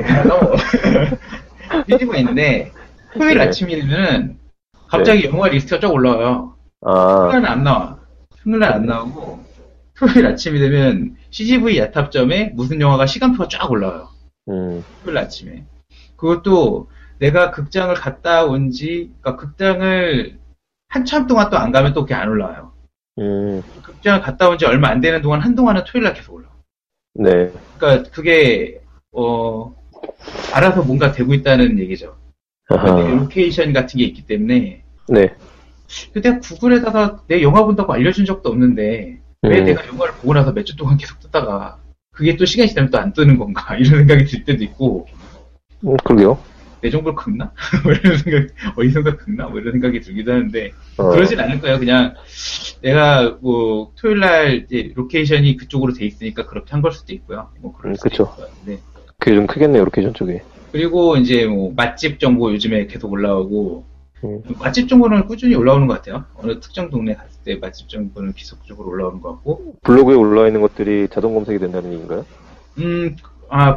씨지브가 있는데 토요일 네. 아침이면은 갑자기 영화 리스트가 쫙 올라와요. 아, 토요일은 안 나와. 토요일은 안 나오고 토요일 아침이 되면 씨지브이 야탑점에 무슨 영화가 시간표가 쫙 올라와요. 음, 토요일 아침에. 그것도 내가 극장을 갔다 온지, 그러니까 극장을 한참 동안 또 안 가면 또 그게 안 올라와요. 음, 극장을 갔다 온 지 얼마 안 되는 동안 한동안은 토요일날 계속 올라와. 네. 그러니까 그게 어 알아서 뭔가 되고 있다는 얘기죠. 그러니까 내 아하, 로케이션 같은 게 있기 때문에. 네. 근데 내가 구글에다가 내 영화 본다고 알려준 적도 없는데 왜 음. 내가 영화를 보고 나서 몇 주 동안 계속 뜨다가 그게 또 시간이 지나면 또 안 뜨는 건가 이런 생각이 들 때도 있고 음, 그러게요. 내 정보를 긁나? 뭐 이런 생각, 어디선가 긁나? 뭐 이런 생각이 들기도 하는데 어, 그러진 않을 거예요. 그냥 내가 뭐 토요일날 이제 로케이션이 그쪽으로 돼 있으니까 그렇게 한 걸 수도 있고요. 뭐 그럴 음, 수도 그쵸. 있을 것 같은데. 그게 좀 크겠네요, 로케이션 쪽에. 그리고 이제 뭐 맛집 정보 요즘에 계속 올라오고 음, 맛집 정보는 꾸준히 올라오는 것 같아요. 어느 특정 동네 갔을 때 맛집 정보는 지속적으로 올라오는 것 같고, 블로그에 올라와 있는 것들이 자동 검색이 된다는 얘기인가요? 음, 아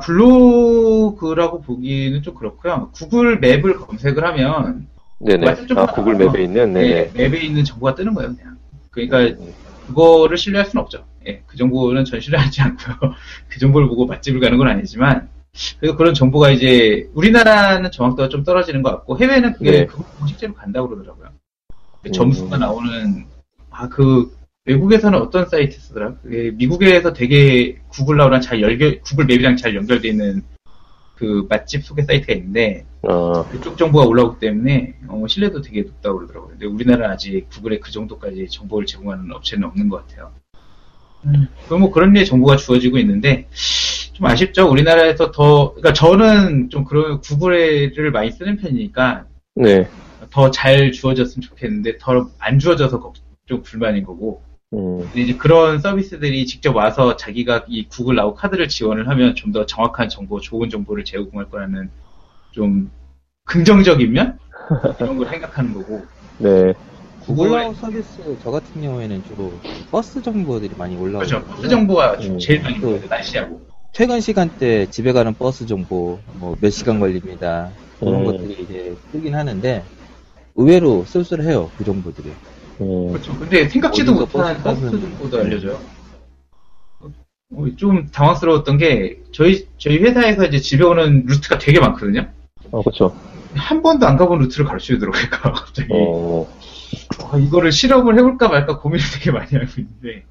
블로그라고 보기는 좀 그렇고요. 구글 맵을 검색을 하면 네네. 맛집 아, 정보가 구글 나와요. 맵에 있는, 네, 네네. 맵에 있는 정보가 뜨는 거예요, 그냥. 그러니까 음, 그거를 신뢰할 수는 없죠. 예, 그 정보는 전 신뢰하지 않고요. 그 정보를 보고 맛집을 가는 건 아니지만, 그래서 그런 정보가 이제 우리나라는 정확도가 좀 떨어지는 것 같고 해외는 그게 네. 그거 보고 실제로 간다고 그러더라고요. 그 음. 점수가 나오는 아 그 외국에서는 어떤 사이트 쓰더라? 그게 미국에서 되게 구글라우랑 잘 연결 구글 맵이랑 잘 연결돼 있는 그 맛집 소개 사이트가 있는데 아, 그쪽 정보가 올라오기 때문에 어, 신뢰도 되게 높다고 그러더라고요. 근데 우리나라는 아직 구글에 그 정도까지 정보를 제공하는 업체는 없는 것 같아요. 음, 그럼 뭐 그런 류의 정보가 주어지고 있는데 좀 아쉽죠. 우리나라에서 더 그러니까 저는 좀 그런 구글을 많이 쓰는 편이니까 네. 더 잘 주어졌으면 좋겠는데 더 안 주어져서 걱- 좀 불만인 거고. 음, 근데 이제 그런 서비스들이 직접 와서 자기가 이 구글 나우 카드를 지원을 하면 좀 더 정확한 정보, 좋은 정보를 제공할 거라는 좀 긍정적인 면 이런 걸 생각하는 거고. 네. 구글라우 서비스 저 같은 경우에는 주로 버스 정보들이 많이 올라오고 그렇죠. 버스 정보가 음. 제일 많이 또- 나와요. 날씨하고. 퇴근 시간대 집에 가는 버스 정보 뭐 몇 시간 걸립니다. 그런 음. 것들이 이제 뜨긴 하는데 의외로 쏠쏠해요 그 정보들이. 음, 그렇죠. 근데 생각지도 어디서 못한 버스 버스 타면- 정보도 알려줘요. 어, 좀 당황스러웠던 게 저희 저희 회사에서 이제 집에 오는 루트가 되게 많거든요. 아, 그쵸. 한 번도 안 가본 루트를 가르쳐주더라고요. 갑자기. 어, 아, 이거를 실험을 해볼까 말까 고민을 되게 많이 하고 있는데,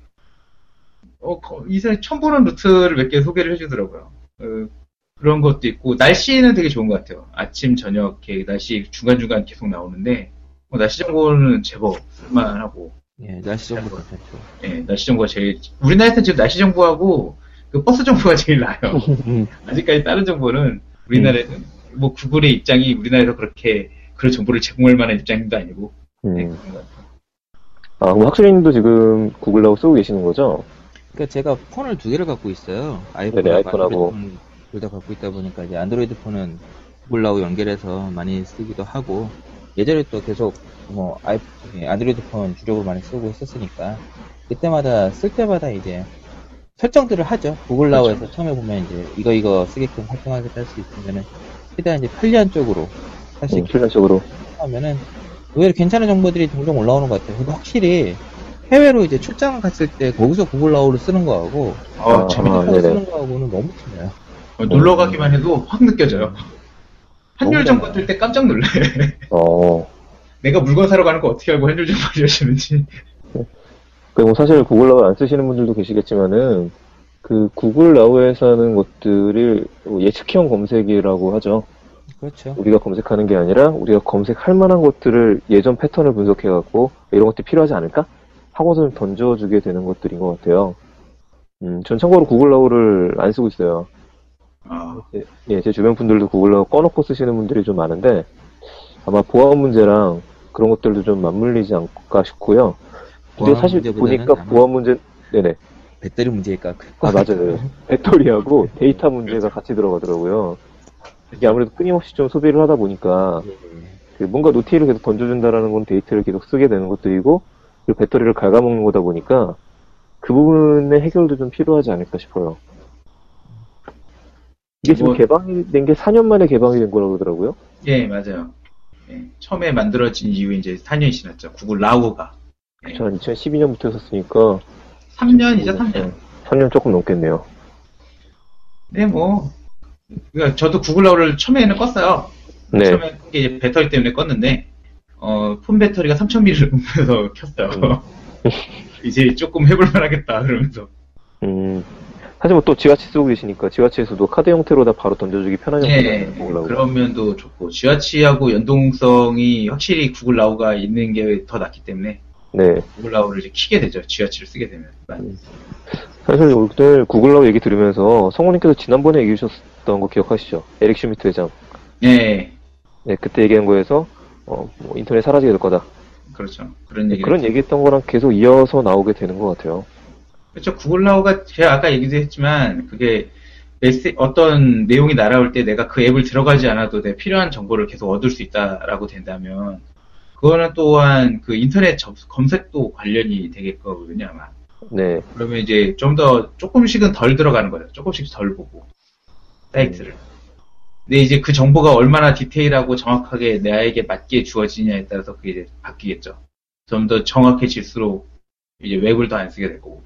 어, 거- 이사람 처음 보는 루트를 몇 개 소개를 해주더라고요. 어, 그런 것도 있고, 날씨는 되게 좋은 것 같아요. 아침, 저녁, 이렇게 날씨 중간중간 계속 나오는데, 뭐 날씨 정보는 제법 쓸만하고, 예, 날씨 정보 괜찮죠. 예, 날씨 정보가 제일, 우리나라에서는 지금 날씨 정보하고, 그 버스 정보가 제일 나아요. 음, 아직까지 다른 정보는 우리나라에는, 뭐 구글의 입장이 우리나라에서 그렇게 그런 정보를 제공할 만한 입장도 아니고, 네, 음. 그런 것 같아요. 아, 그럼 학술님도 지금 구글라우 쓰고 계시는 거죠? 그러니까 제가 폰을 두 개를 갖고 있어요. 네네, 아이폰하고. 둘 다 갖고 있다 보니까 이제 안드로이드 폰은 구글라우 연결해서 많이 쓰기도 하고 예전에 또 계속 뭐 아이 예, 안드로이드 폰 주력으로 많이 쓰고 했었으니까 그때마다 쓸 때마다 이제 설정들을 하죠. 구글라우에서 그렇죠. 처음에 보면 이제 이거 이거 쓰게끔 활동하겠다 할 수 있으면은 최대한 이제 편리한 쪽으로 할 수 음, 있게 필연적으로. 하면은 의외로 괜찮은 정보들이 종종 올라오는 것 같아요. 근데 확실히 해외로 이제 출장 갔을 때 거기서 구글라우를 쓰는 거하고 어, 아, 재밌는 아, 거 네네. 쓰는 거하고는 너무 틀려요. 어, 놀러 가기만 해도 확 느껴져요. 환율 너무 정보 달라요. 뜰 때 깜짝 놀래. 어, 내가 물건 사러 가는 거 어떻게 알고 환율 정보 알려주는지. 그리고 사실 구글라우 안 쓰시는 분들도 계시겠지만은, 그 구글라우에서 하는 것들을 예측형 검색이라고 하죠. 그렇죠. 우리가 검색하는 게 아니라 우리가 검색할 만한 것들을 예전 패턴을 분석해갖고 이런 것들이 필요하지 않을까? 하고서 좀 던져주게 되는 것들인 것 같아요. 음, 전 참고로 구글 나우를 안 쓰고 있어요. 아, 예, 예, 제 주변 분들도 구글 나우 꺼놓고 쓰시는 분들이 좀 많은데 아마 보안 문제랑 그런 것들도 좀 맞물리지 않을까 싶고요. 근데 보안 사실 문제보다는 보니까 아마 보안 문제, 네네. 배터리 문제일까? 아, 맞아요. 배터리하고 데이터 문제가 같이 들어가더라고요. 이게 아무래도 끊임없이 좀 소비를 하다 보니까 예, 예. 그 뭔가 노티를 계속 던져준다라는 건 데이터를 계속 쓰게 되는 것들이고 그리고 배터리를 갉아먹는 거다 보니까 그 부분의 해결도 좀 필요하지 않을까 싶어요. 이게 지금 뭐- 개방이 된 게 사 년 만에 개방이 된 거라고 그러더라고요. 예, 맞아요. 예, 처음에 만들어진 이후에 이제 사 년이 지났죠. 구글 라우가. 예, 전 이천십이 년부터 했었으니까 삼 년이죠, 삼 년. 삼 년 조금 넘겠네요. 네, 뭐. 그러니까 저도 구글 라우를 처음에는 껐어요. 네. 처음에 끈게 이제 배터리 때문에 껐는데, 어, 폰 배터리가 삼천 밀리를 넘으면서 켰어요. 이제 조금 해볼만 하겠다, 그러면서. 음, 사실 뭐 또 지화치 쓰고 계시니까 지화치에서도 카드 형태로 다 바로 던져주기 편한 예, 형태로 보려고. 그런 면도 좋고, 지화치하고 연동성이 확실히 구글 라우가 있는 게 더 낫기 때문에, 네. 구글 라우를 이제 키게 되죠. 지화치를 쓰게 되면. 사실 오늘 구글 라우 얘기 들으면서 성우님께서 지난번에 얘기해 주셨던 거 기억하시죠? 에릭 슈미트 회장. 예, 네, 그때 얘기한 거에서 어, 뭐 인터넷 사라지게 될 거다. 그렇죠. 그런 얘기. 그런 얘기했던 거랑 계속 이어서 나오게 되는 것 같아요. 그렇죠. 구글 라우가 제가 아까 얘기도 했지만 그게 메시, 어떤 내용이 날아올 때 내가 그 앱을 들어가지 않아도 내 필요한 정보를 계속 얻을 수 있다라고 된다면 그거는 또한 그 인터넷 접, 검색도 관련이 되겠 거거든요, 아마. 네. 그러면 이제 좀 더 조금씩은 덜 들어가는 거예요. 조금씩 덜 보고 사이트를. 근데 이제 그 정보가 얼마나 디테일하고 정확하게 나에게 맞게 주어지냐에 따라서 그게 이제 바뀌겠죠. 좀 더 정확해질수록 이제 웹을 더 안 쓰게 되고.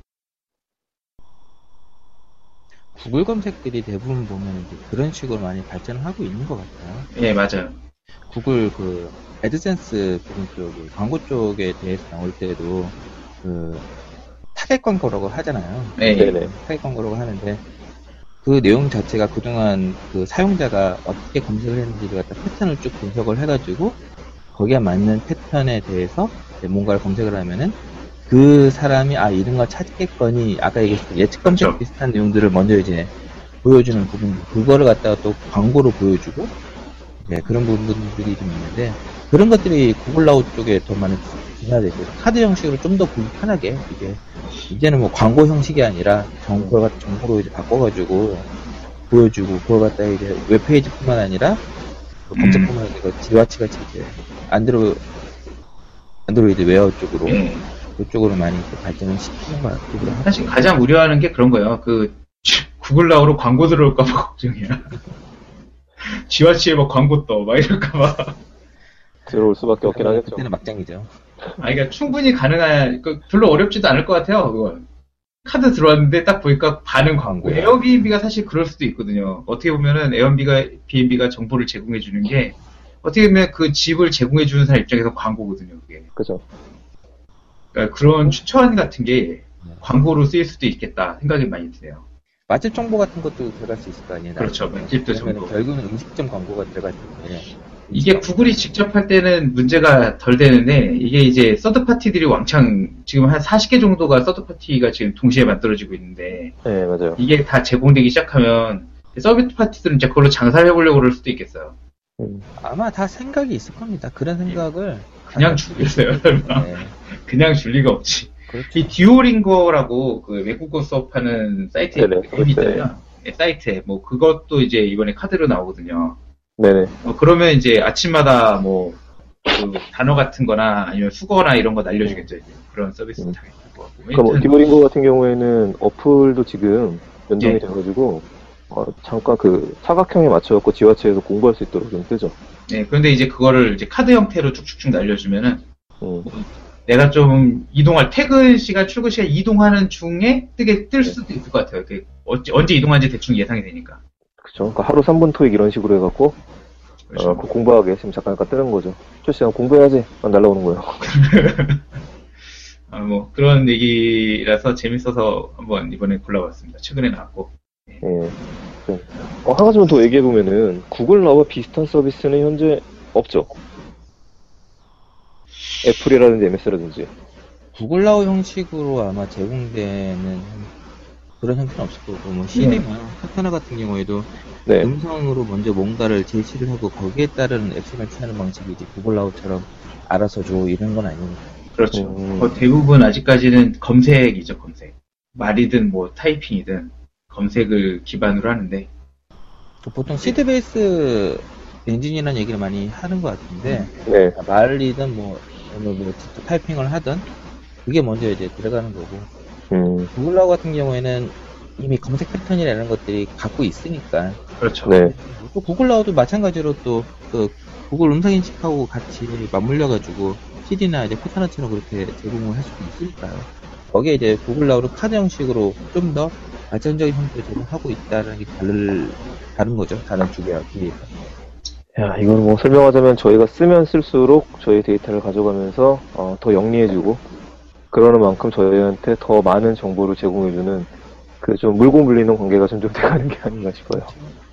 구글 검색들이 대부분 보면 이제 그런 식으로 많이 발전을 하고 있는 것 같아요. 예, 맞아요. 구글 그 애드센스 부분 쪽에 광고 쪽에 대해서 나올 때도 그 타겟 광고라고 하잖아요. 네. 네네. 타겟 광고라고 하는데 그 내용 자체가 그동안 그 사용자가 어떻게 검색을 했는지를 갖다 패턴을 쭉 분석을 해가지고 거기에 맞는 패턴에 대해서 이제 뭔가를 검색을 하면은 그 사람이 아 이런 걸 찾겠거니 아까 얘기했던 예측 검색 그렇죠. 비슷한 내용들을 먼저 이제 보여주는 부분 그거를 갖다가 또 광고로 보여주고 네, 그런 부분들이 좀 있는데 그런 것들이 구글 라우 쪽에 더 많이 진화되고 카드 형식으로 좀 더 보기 편하게 이게 이제는 뭐 광고 형식이 아니라 정보를 갖 정보로 이제 바꿔가지고 보여주고 그걸 갖다 이제 웹페이지뿐만 아니라 그 검색뿐만 아니라 지와치 같이 이제 안드로 안드로이드 웨어 쪽으로 예. 그쪽으로 많이 또 발전을 시키는 것 같기도 하고 사실 가장 우려하는 게 그런 거예요. 그 구글 라우로 광고 들어올까봐 걱정이야. 지와치에 막 광고 떠, 막 이럴까봐. 들어올 수밖에 없긴 하겠죠. 그때는 막장이죠. 아, 그러니까 충분히 가능한, 그 별로 어렵지도 않을 것 같아요. 그건. 카드 들어왔는데 딱 보니까 반응 광고. 광고야. 에어비앤비가 사실 그럴 수도 있거든요. 어떻게 보면은 에어비앤비가 비앤비가 정보를 제공해 주는 게 어떻게 보면 그 집을 제공해 주는 사람 입장에서 광고거든요. 그게. 그죠. 그러니까 그런 추천 같은 게 광고로 쓰일 수도 있겠다 생각이 많이 드네요. 맛집 정보 같은 것도 들어갈 수 있을 거 아니에요. 그렇죠. 나중에. 맛집도 왜냐면 정보. 결국은 음식점 광고가 들어갈 텐데 이게 구글이 직접 할 때는 문제가 덜 되는데 이게 이제 서드 파티들이 왕창 지금 한 사십 개 정도가 서드 파티가 지금 동시에 만들어지고 있는데 네, 맞아요. 이게 다 제공되기 시작하면 서드 파티들은 이제 그걸로 장사를 해보려고 그럴 수도 있겠어요. 음, 아마 다 생각이 있을 겁니다. 그런 생각을 그냥 주겠어요, 설마. 네, 그냥 줄 리가 없지. 그렇죠. 이 듀오링고라고 그 외국어 수업하는 사이트에 네네, 앱이 있잖아요. 네, 사이트에 뭐 그것도 이제 이번에 카드로 나오거든요. 네네. 어, 그러면 이제 아침마다 뭐, 그 단어 같은 거나 아니면 수거나 이런 거 날려주겠죠, 이제. 그런 서비스는 음. 당연히 될 것 같고. 그러니까 뭐 하여튼, 디오링고 같은 경우에는 어플도 지금 연동이 예. 돼가지고 어, 잠깐 그 사각형에 맞춰갖고 지화체에서 공부할 수 있도록 좀 뜨죠. 네, 그런데 이제 그거를 이제 카드 형태로 쭉쭉쭉 날려주면은 음, 내가 좀 이동할, 퇴근 시간, 출근 시간 이동하는 중에 뜨게, 뜰 수도 있을 것 같아요. 그 언제, 언제 이동하는지 대충 예상이 되니까. 그쵸. 그러니까 하루 삼 분 토익 이런 식으로 해갖고 그렇죠. 어, 그 공부하게 지금 잠깐 잠깐 뜨는 거죠. 출시간 공부해야지. 안 날라오는 거예요. 아, 뭐, 그런 얘기라서 재밌어서 한번 이번에 골라봤습니다. 최근에 나왔고. 예. 어, 한 가지만 더 얘기해보면은, 구글 나우와 비슷한 서비스는 현재 없죠. 애플이라든지 엠에스라든지. 구글 나우 형식으로 아마 제공되는 그런 형태는 없을 거고, 뭐 시리나 카타나 같은 경우에도 네. 음성으로 먼저 뭔가를 제시를 하고 거기에 따른 액션을 취하는 방식이 이제 구글 나우처럼 알아서 줘 이런 건 아니니까. 그렇죠. 음. 어, 대부분 아직까지는 검색이죠, 검색. 말이든 뭐 타이핑이든 검색을 기반으로 하는데. 보통 시드 베이스 엔진이라는 얘기를 많이 하는 것 같은데, 네. 말이든 뭐, 뭐, 뭐 직접 타이핑을 하든 그게 먼저 이제 들어가는 거고, 음, 구글 나우 같은 경우에는 이미 검색 패턴이라는 것들이 갖고 있으니까. 그렇죠. 네. 또 구글 나우도 마찬가지로 또 그 구글 음성 인식하고 같이 맞물려가지고 씨디나 이제 카타나처럼 그렇게 제공을 할 수도 있으니까요. 거기에 이제 구글 나우를 카드 형식으로 좀 더 발전적인 형태로 제공하고 있다는 게 다른 다른 거죠. 다른 두 개와 비해서. 야, 이건 뭐 설명하자면 저희가 쓰면 쓸수록 저희 데이터를 가져가면서 어, 더 영리해지고 그러는 만큼 저희한테 더 많은 정보를 제공해주는 그 좀 물고 물리는 관계가 점점 돼가는 게 아닌가 싶어요.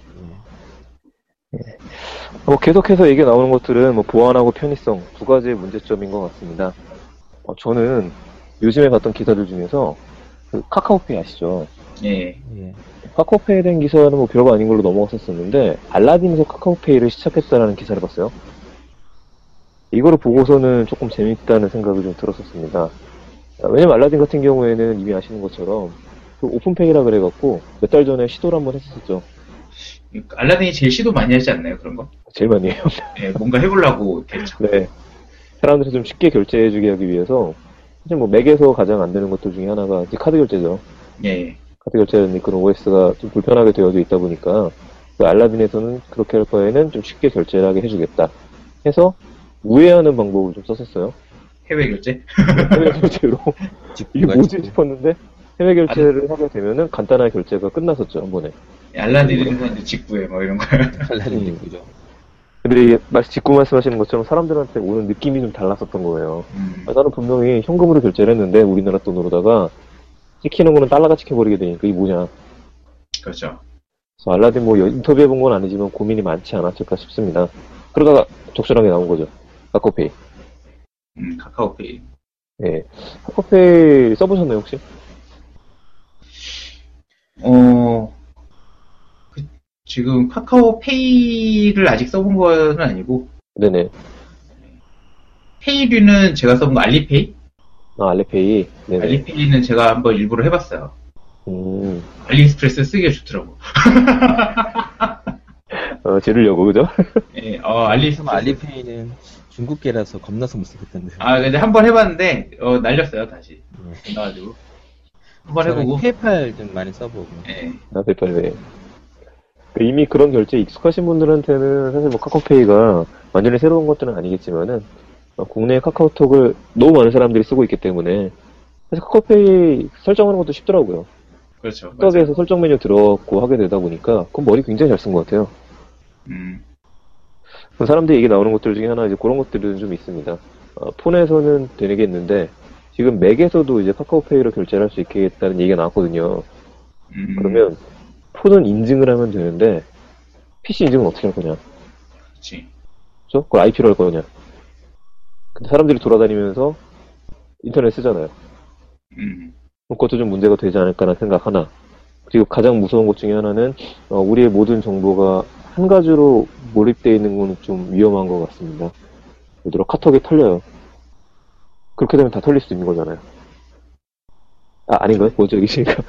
예. 뭐 계속해서 얘기 나오는 것들은 뭐 보안하고 편의성 두 가지의 문제점인 것 같습니다. 어, 저는 요즘에 봤던 기사들 중에서 그 카카오페이 아시죠? 예. 예. 카카오페이에 대한 기사는 뭐 별거 아닌 걸로 넘어갔었는데 알라딘에서 카카오페이를 시작했다라는 기사를 봤어요. 이거를 보고서는 조금 재밌다는 생각이 좀 들었었습니다. 왜냐면 알라딘 같은 경우에는 이미 아시는 것처럼 그 오픈페이라 그래갖고 몇 달 전에 시도를 한번 했었죠. 알라딘이 제일 시도 많이 하지 않나요, 그런 거? 제일 많이 해요. 예, 뭔가 해보려고 됐죠. 네. 사람들이 좀 쉽게 결제해주게 하기 위해서 사실 뭐 맥에서 가장 안 되는 것들 중에 하나가 이제 카드 결제죠. 예. 카드 결제는 그런 오에스가 좀 불편하게 되어져 있다 보니까 그 알라딘에서는 그렇게 할 바에는 좀 쉽게 결제를 하게 해주겠다 해서 우회하는 방법을 좀 썼었어요. 해외 결제? 해외 결제로 이게 뭐지 싶었는데 해외 결제를 하게 되면은 간단한 결제가 끝났었죠, 한 번에. 알라딘은 이제 직구해, 뭐 이런 거요. 알라딘 직구죠. 근데 이게 마치 직구 말씀하시는 것처럼 사람들한테 오는 느낌이 좀 달랐었던 거예요. 음. 아, 나는 분명히 현금으로 결제를 했는데 우리나라 돈으로다가 찍히는 거는 달러가 찍혀버리게 되니까 이게 뭐냐. 그렇죠. 그래서 알라딘 뭐 인터뷰해본 건 아니지만 고민이 많지 않았을까 싶습니다. 그러다가 적절하게 나온 거죠. 카카오페이. 음, 카카오페이. 네. 카카오페이 써보셨나요, 혹시? 어, 그, 지금 카카오페이를 아직 써본 건 아니고, 네네. 페이류는 제가 써본 거 알리페이? 아, 알리페이. 네네. 알리페이는 제가 한번 일부러 해봤어요. 음, 알리익스프레스 쓰기가 좋더라고. 어, 지르려고, 그죠? 예, 어, 알리익스프레스. 알리페이는 중국계라서 겁나서 못 쓰겠던데. 아, 근데 한번 해봤는데, 어, 날렸어요, 다시. 네. 나가지고. 한번 저는 해보고. 페이팔 좀 많이 써보고. 예. 아, 페이팔, 네. 그 이미 그런 결제에 익숙하신 분들한테는 사실 뭐 카카오페이가 완전히 새로운 것들은 아니겠지만은, 어, 국내 카카오톡을 너무 많은 사람들이 쓰고 있기 때문에, 사실 카카오페이 설정하는 것도 쉽더라고요. 그렇죠. 톡에서 설정 메뉴 들어갔고 하게 되다 보니까, 그건 머리 굉장히 잘 쓴 것 같아요. 음, 사람들이 얘기 나오는 것들 중에 하나 이제 그런 것들은 좀 있습니다. 어, 폰에서는 되겠는데 지금 맥에서도 이제 카카오페이로 결제를 할 수 있겠다는 얘기가 나왔거든요. 음, 그러면 폰은 인증을 하면 되는데 피씨 인증은 어떻게 할 거냐? 그렇지. 그죠? 그걸 아이피로 할 거냐? 근데 사람들이 돌아다니면서 인터넷 쓰잖아요. 음, 그것도 좀 문제가 되지 않을까라는 생각 하나. 그리고 가장 무서운 것 중에 하나는 어, 우리의 모든 정보가 한 가지로 몰입되어 있는 건 좀 위험한 것 같습니다. 예를 들어 카톡이 털려요. 그렇게 되면 다 털릴 수 있는 거잖아요. 아, 아닌가요? 뭐죠, 이기시니까.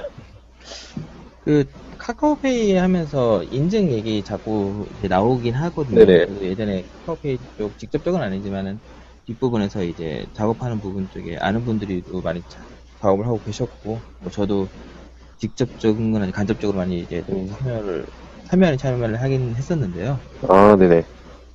그 카카오페이 하면서 인증 얘기 자꾸 이제 나오긴 하거든요. 네네. 그래서 예전에 카카오페이 쪽 직접적은 아니지만은 뒷부분에서 이제 작업하는 부분 쪽에 아는 분들이 또 많이 자- 작업을 하고 계셨고, 뭐 저도 직접적인 건 아니 간접적으로 많이 이제 좀 음. 참여를 참여하는 참여를 하긴 했었는데요. 아, 네네.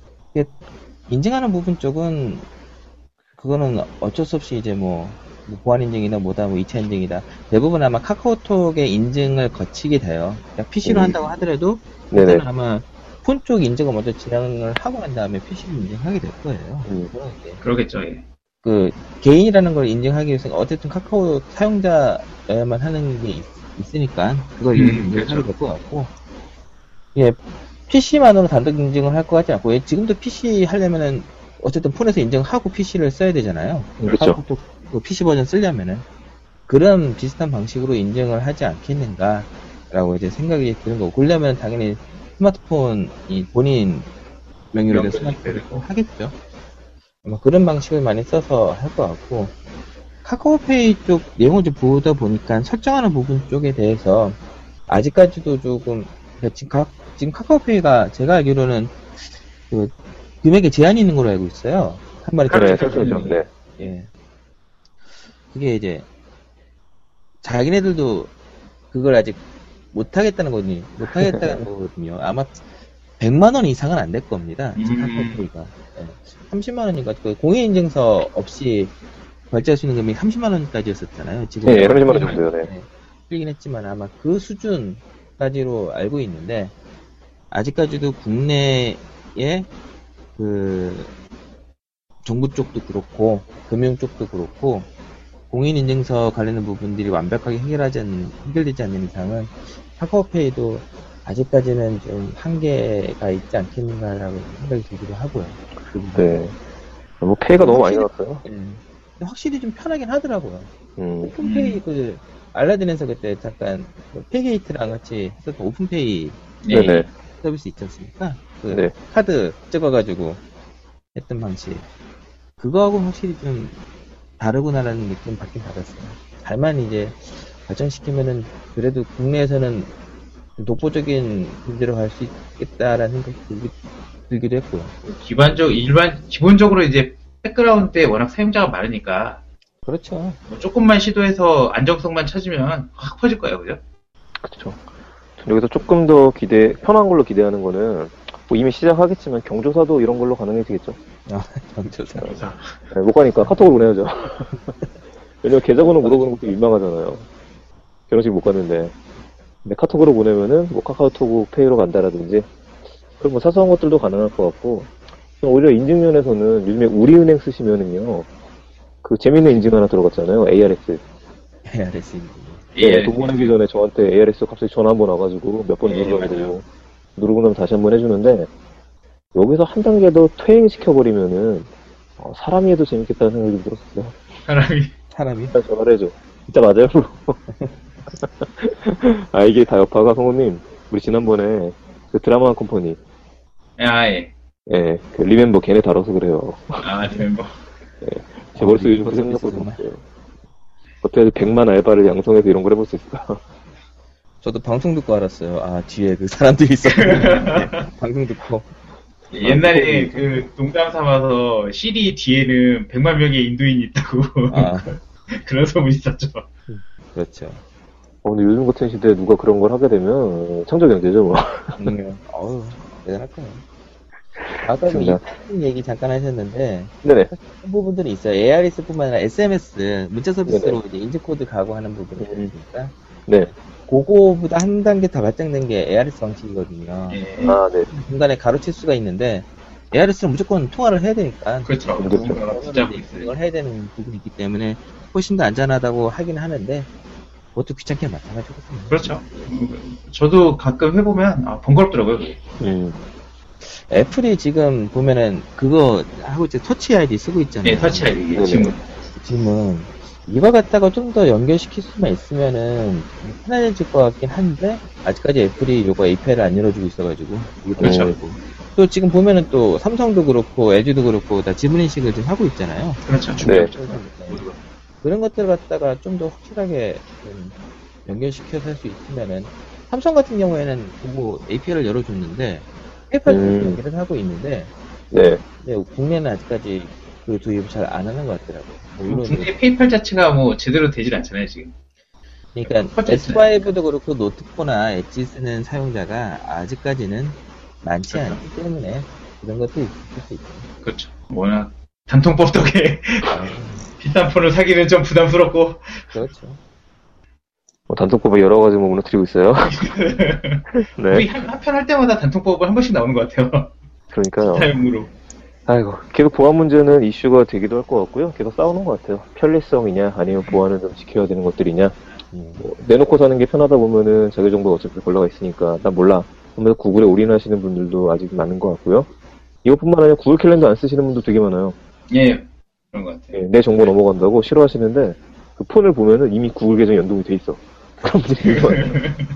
인증하는 부분 쪽은 그거는 어쩔 수 없이 이제 뭐, 뭐 보안 인증이나 뭐다 뭐 이 차 인증이다 대부분 아마 카카오톡의 인증을 거치게 돼요. 그러니까 피씨로 음. 한다고 하더라도 네네. 일단 아마 폰 쪽 인증을 먼저 진행을 하고 난 다음에 피씨로 인증하게 될 거예요. 음. 그런 게. 그러겠죠, 예. 그 개인이라는 걸 인증하기 위해서 어쨌든 카카오 사용자야만 하는 게 있, 으니까 그걸 음, 인증을 그렇죠. 하게 될 것 같고, 예, 피씨만으로 단독 인증을 할 것 같지 않고, 예, 지금도 피씨 하려면은, 어쨌든 폰에서 인증하고 피씨를 써야 되잖아요. 그렇죠. 하고 또, 또 피씨 버전 쓰려면은. 그런 비슷한 방식으로 인증을 하지 않겠는가라고 이제 생각이 드는 거고, 그러려면 당연히 스마트폰이 본인 명의로 된 스마트폰을 하겠죠. 아마 그런 방식을 많이 써서 할 것 같고, 카카오페이 쪽 내용을 좀 보다 보니까 설정하는 부분 쪽에 대해서 아직까지도 조금, 그러니까 지금, 카, 지금 카카오페이가 제가 알기로는 그 금액에 제한이 있는 걸로 알고 있어요. 한 마리 그래, 더 설정이죠. 네. 예. 그게 이제 자기네들도 그걸 아직 못하겠다는 거니, 못하겠다는 거거든요. 아마 백만 원 이상은 안 될 겁니다. 음. 카카오페이가. 예. 삼십만 원인가, 그 공인인증서 없이 결제할 수 있는 금액이 삼십만 원까지였었잖아요. 지금. 네, 삼십만 원 정도요, 네. 네. 틀리긴 했지만 아마 그 수준까지로 알고 있는데, 아직까지도 국내에 그 정부 쪽도 그렇고 금융 쪽도 그렇고 공인인증서 관련된 부분들이 완벽하게 해결하지 않는, 해결되지 않는 이상은 카카오페이도 아직까지는 좀 한계가 있지 않겠는가라고 생각이 들기도 하고요. 네. 뭐, 페이가 너무 많이 나왔어요. 예. 근데 확실히 좀 편하긴 하더라고요. 음, 오픈페이, 그, 알라딘에서 그때 잠깐 그 페이게이트랑 같이 했었던 오픈페이 네네. 서비스 있지 않습니까? 그 네. 카드 찍어가지고 했던 방식. 그거하고 확실히 좀 다르구나라는 느낌 받긴 받았어요. 잘만 이제 발전시키면은 그래도 국내에서는 독보적인 문제로 갈 수 있겠다라는 생각이 들기, 들기도 했고요. 기반적 일반 기본적으로 이제 백그라운드에 워낙 사용자가 많으니까 그렇죠. 뭐 조금만 시도해서 안정성만 찾으면 확 퍼질 거예요, 그죠? 그렇죠. 여기서 조금 더 기대, 편한 걸로 기대하는 거는, 뭐 이미 시작하겠지만, 경조사도 이런 걸로 가능해지겠죠. 아, 경조사. 네, 못 가니까 카톡으로 보내야죠. 왜냐면 계좌번호 물어보는 것도 민망하잖아요. 결혼식 못 갔는데. 근데 카톡으로 보내면은, 뭐 카카오톡 페이로 간다라든지, 그런 뭐 사소한 것들도 가능할 것 같고, 오히려 인증면에서는 요즘에 우리은행 쓰시면은요, 그 재밌는 인증 하나 들어갔잖아요. 에이알에스. 에이알에스. 네, 돈 보내기 전에 저한테 에이알에스 갑자기 전화 한 번 와가지고 몇 번 누르라고 누르고 나면 다시 한 번 해주는데, 여기서 한 단계 더 퇴행시켜버리면은 어, 사람이 해도 재밌겠다는 생각이 좀 들었어요. 사람이 사람이? 일단 전화를 해줘. 진짜 맞아요? 아, 이게 다 여파가, 성우님, 우리 지난번에 그 드라마 컴퍼니, 아, 예. 예, 그 리멤버 걔네 다뤄서 그래요. 아, 멤버. 제 머릿속에 요즘 그 생각보다 없어요. 어떻게 해서 백만 알바를 양성해서 이런 걸 해볼 수 있을까? 저도 방송 듣고 알았어요. 아, 뒤에 그 사람들이 있었는데. 방송 듣고. 옛날에 그 농담 삼아서 시리 뒤에는 백만 명의 인도인이 있다고 아, 그런 소문이 있었죠. 그렇죠. 어, 근데 요즘 같은 시대에 누가 그런 걸 하게 되면 창조경제죠, 뭐. 음, 어우, 대단할 거예요. 아까 그 맞습니다. 이 얘기 잠깐 하셨는데, 네네. 그런 부분들이 있어요. 에이알에스뿐만 아니라 에스엠에스, 문자 서비스로 이제 인증코드 가고 하는 부분이 있으니까, 네. 그거보다 한 단계 더 발전된 게 에이알에스 방식이거든요. 예. 아, 네. 중간에 가로칠 수가 있는데, 에이알에스는 무조건 통화를 해야 되니까, 그렇죠. 그렇죠. 누군가가 붙잡고 있어요. 이걸 해야 되는 부분이 있기 때문에 훨씬 더 안전하다고 하긴 하는데, 그것도 귀찮게 마찬가지거든요. 그렇죠. 저도 가끔 해보면 아, 번거롭더라고요. 음. 애플이 지금 보면은 그거 하고 이제 터치 아이디 쓰고 있잖아요. 예, 터치 아이디 네네. 지금. 지금은 이거 갖다가 좀 더 연결시킬 수만 있으면은 편해질 것 같긴 한데, 아직까지 애플이 이거 에이피아이를 안 열어주고 있어가지고. 그렇죠. 되고. 또 지금 보면은 또 삼성도 그렇고 엘지도 그렇고 다 지분 인식을 좀 하고 있잖아요. 그렇죠. 네. 그런 것들 갖다가 좀 더 확실하게 좀 연결시켜서 할 수 있으면은, 삼성 같은 경우에는 뭐 에이피아이를 열어줬는데 페이팔도 음. 연결을 하고 있는데, 네. 근데 국내는 아직까지 그 도입을 잘 안 하는 것 같더라고요. 뭐 물론 국내 페이팔 자체가 뭐 제대로 되질 않잖아요, 지금. 그러니까 퍼즐 에스 파이브도 그렇고 노트포나 엣지 쓰는 사용자가 아직까지는 많지 않기 때문에 그런 것도 있을 수 있죠. 그렇죠. 워낙 단통법 덕에 비싼 폰을 사기는 좀 부담스럽고. 그렇죠. 뭐 단톡법을 여러 가지 뭐 무너뜨리고 있어요. 우리 네. 한, 한편 할 때마다 단통법을 한 번씩 나오는 것 같아요. 그러니까요. 타임으로. 아이고, 계속 보안 문제는 이슈가 되기도 할 것 같고요. 계속 싸우는 것 같아요. 편리성이냐, 아니면 보안을 좀 지켜야 되는 것들이냐. 음. 뭐 내놓고 사는 게 편하다 보면은 자기 정보가 어차피 올라가 있으니까 난 몰라. 아무래도 구글에 올인하시는 분들도 아직 많은 것 같고요. 이것뿐만 아니라 구글 캘린더 안 쓰시는 분도 되게 많아요. 예, 그런 것 같아요. 예, 내 정보 넘어간다고 싫어하시는데 그 폰을 보면은 이미 구글 계정 연동이 돼 있어. 그런 분들이 되게 많아요.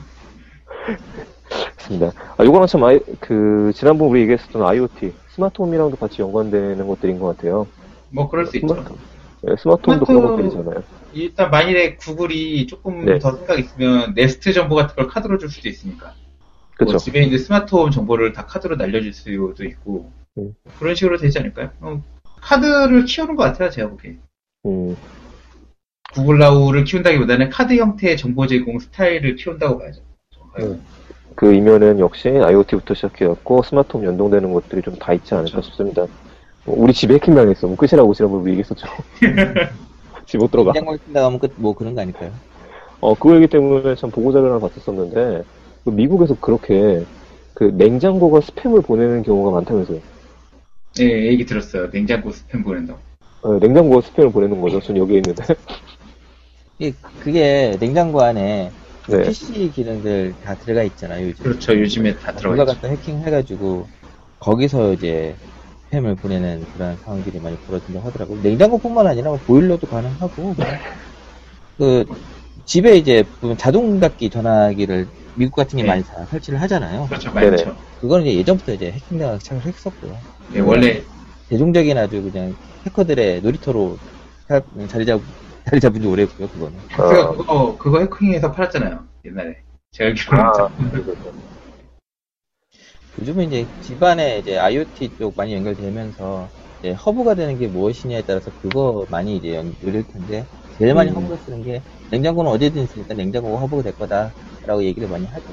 그렇습니다. 아, 요거랑 참 아이, 그 지난번 우리 얘기했었던 아이오티, 스마트홈이랑도 같이 연관되는 것들인 것 같아요. 뭐 그럴 수 있죠. 스마트, 예, 스마트홈도 스마트- 그런 것들이잖아요. 일단 만일에 구글이 조금 네. 더 생각 있으면 네스트 정보 같은 걸 카드로 줄 수도 있으니까. 그렇죠. 뭐 집에 있는 스마트홈 정보를 다 카드로 날려줄 수도 있고 음. 그런 식으로 되지 않을까요? 어, 카드를 키우는 것 같아요, 제가 보기에. 음, 구글 나우를 키운다기보다는 카드 형태의 정보 제공 스타일을 키운다고 봐야죠. 음. 그 이면은 역시 아이오티부터 시작해갖고 스마트홈 연동되는 것들이 좀 다 있지 않을까 그렇죠. 싶습니다. 뭐 우리 집에 해킹당했어. 뭐 끝이라고 지난번 우리 얘기했었죠. 집 못 들어가. 냉장고에 나가면 끝, 뭐 그런 거 아닐까요? 어, 그거 얘기 때문에 참 보고자료를 하나 봤었었는데, 그 미국에서 그렇게 그 냉장고가 스팸을 보내는 경우가 많다면서요. 네, 얘기 들었어요. 냉장고 스팸 보낸다고. 어, 냉장고가 스팸을 보내는 거죠. 전 여기에 있는데. 이게, 그게 냉장고 안에 네. 피씨 기능들 다 들어가 있잖아요, 요즘. 그렇죠. 요즘에 다 누가 들어가 있죠. 갖다 해킹해가지고 거기서 이제 스팸을 보내는 그런 상황들이 많이 벌어진다고 하더라고요. 냉장고뿐만 아니라 뭐 보일러도 가능하고 그 집에 이제 보면 자동 닫기 전화기를 미국 같은 게 네. 많이 다 설치를 하잖아요. 그렇죠. 네네. 많죠. 그거는 이제 예전부터 이제 해킹당하기 시작을 했었고요. 네, 원래 대중적인 아주 그냥 해커들의 놀이터로 사- 자리 잡 자리 잡은 지 오래고요, 그거는. 제가 어. 그거, 그거 해킹해서 팔았잖아요. 옛날에. 제가 알기로는. 아, 요즘은 이제 집안에 이제 아이오티 쪽 많이 연결되면서 이제 허브가 되는 게 무엇이냐에 따라서 그거 많이 이제 연- 열릴 텐데 제일 많이 음. 허브를 쓰는 게 냉장고는 어디든 있으니까 냉장고가 허브가 될 거다라고 얘기를 많이 하죠.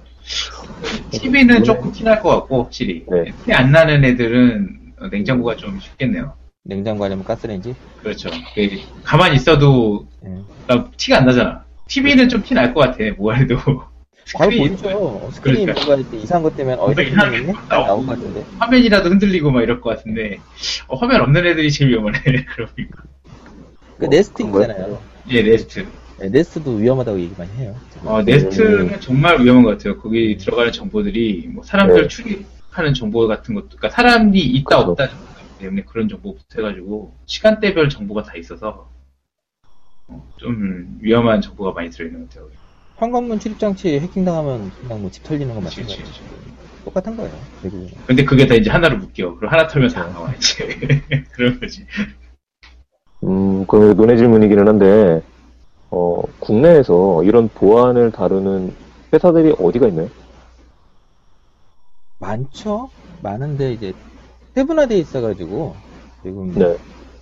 티비는 조금 티날 것 같고, 확실히. 네. 티 안 나는 애들은 어, 냉장고가 좀 쉽겠네요. 냉장고 아니면 가스레인지. 그렇죠. 그, 가만히 있어도 예. 나 티가 안 나잖아. 티비는 좀 티 날 것 같아, 뭐 해도. 바로 스크린, 보이죠. 스크린이 그러니까. 뭔가 이렇게 이상한 것 때문에 어디서 뭔가 이상하게 보이는 딱 나온 것 같은데. 화면이라도 흔들리고 막 이럴 것 같은데, 어, 화면 없는 애들이 제일 위험하네, 그러니까. 그 네스트 그런 거요? 있잖아요. 예, 네스트. 네, 네스트도 위험하다고 얘기 많이 해요. 어, 네스트는 정말 위험한 것 같아요. 거기 들어가는 정보들이, 뭐, 사람들 네. 출입하는 정보 같은 것도, 그러니까 사람이 있다, 그렇죠. 없다 정보 때문에 그런 정보부터 해가지고, 시간대별 정보가 다 있어서, 어, 좀 위험한 정보가 많이 들어있는 것 같아요. 현관문 출입장치 해킹당하면 그냥 뭐 집 털리는 거 그치, 마찬가지. 그치, 그치. 똑같은 거예요. 결국은. 근데 그게 다 이제 하나로 묶여. 그리고 하나 털면 다 나와, 이제. 그런 거지. 음, 그 논의 질문이기는 한데, 어, 국내에서 이런 보안을 다루는 회사들이 어디가 있나요? 많죠? 많은데 이제 세분화돼 있어가지고 지금 네.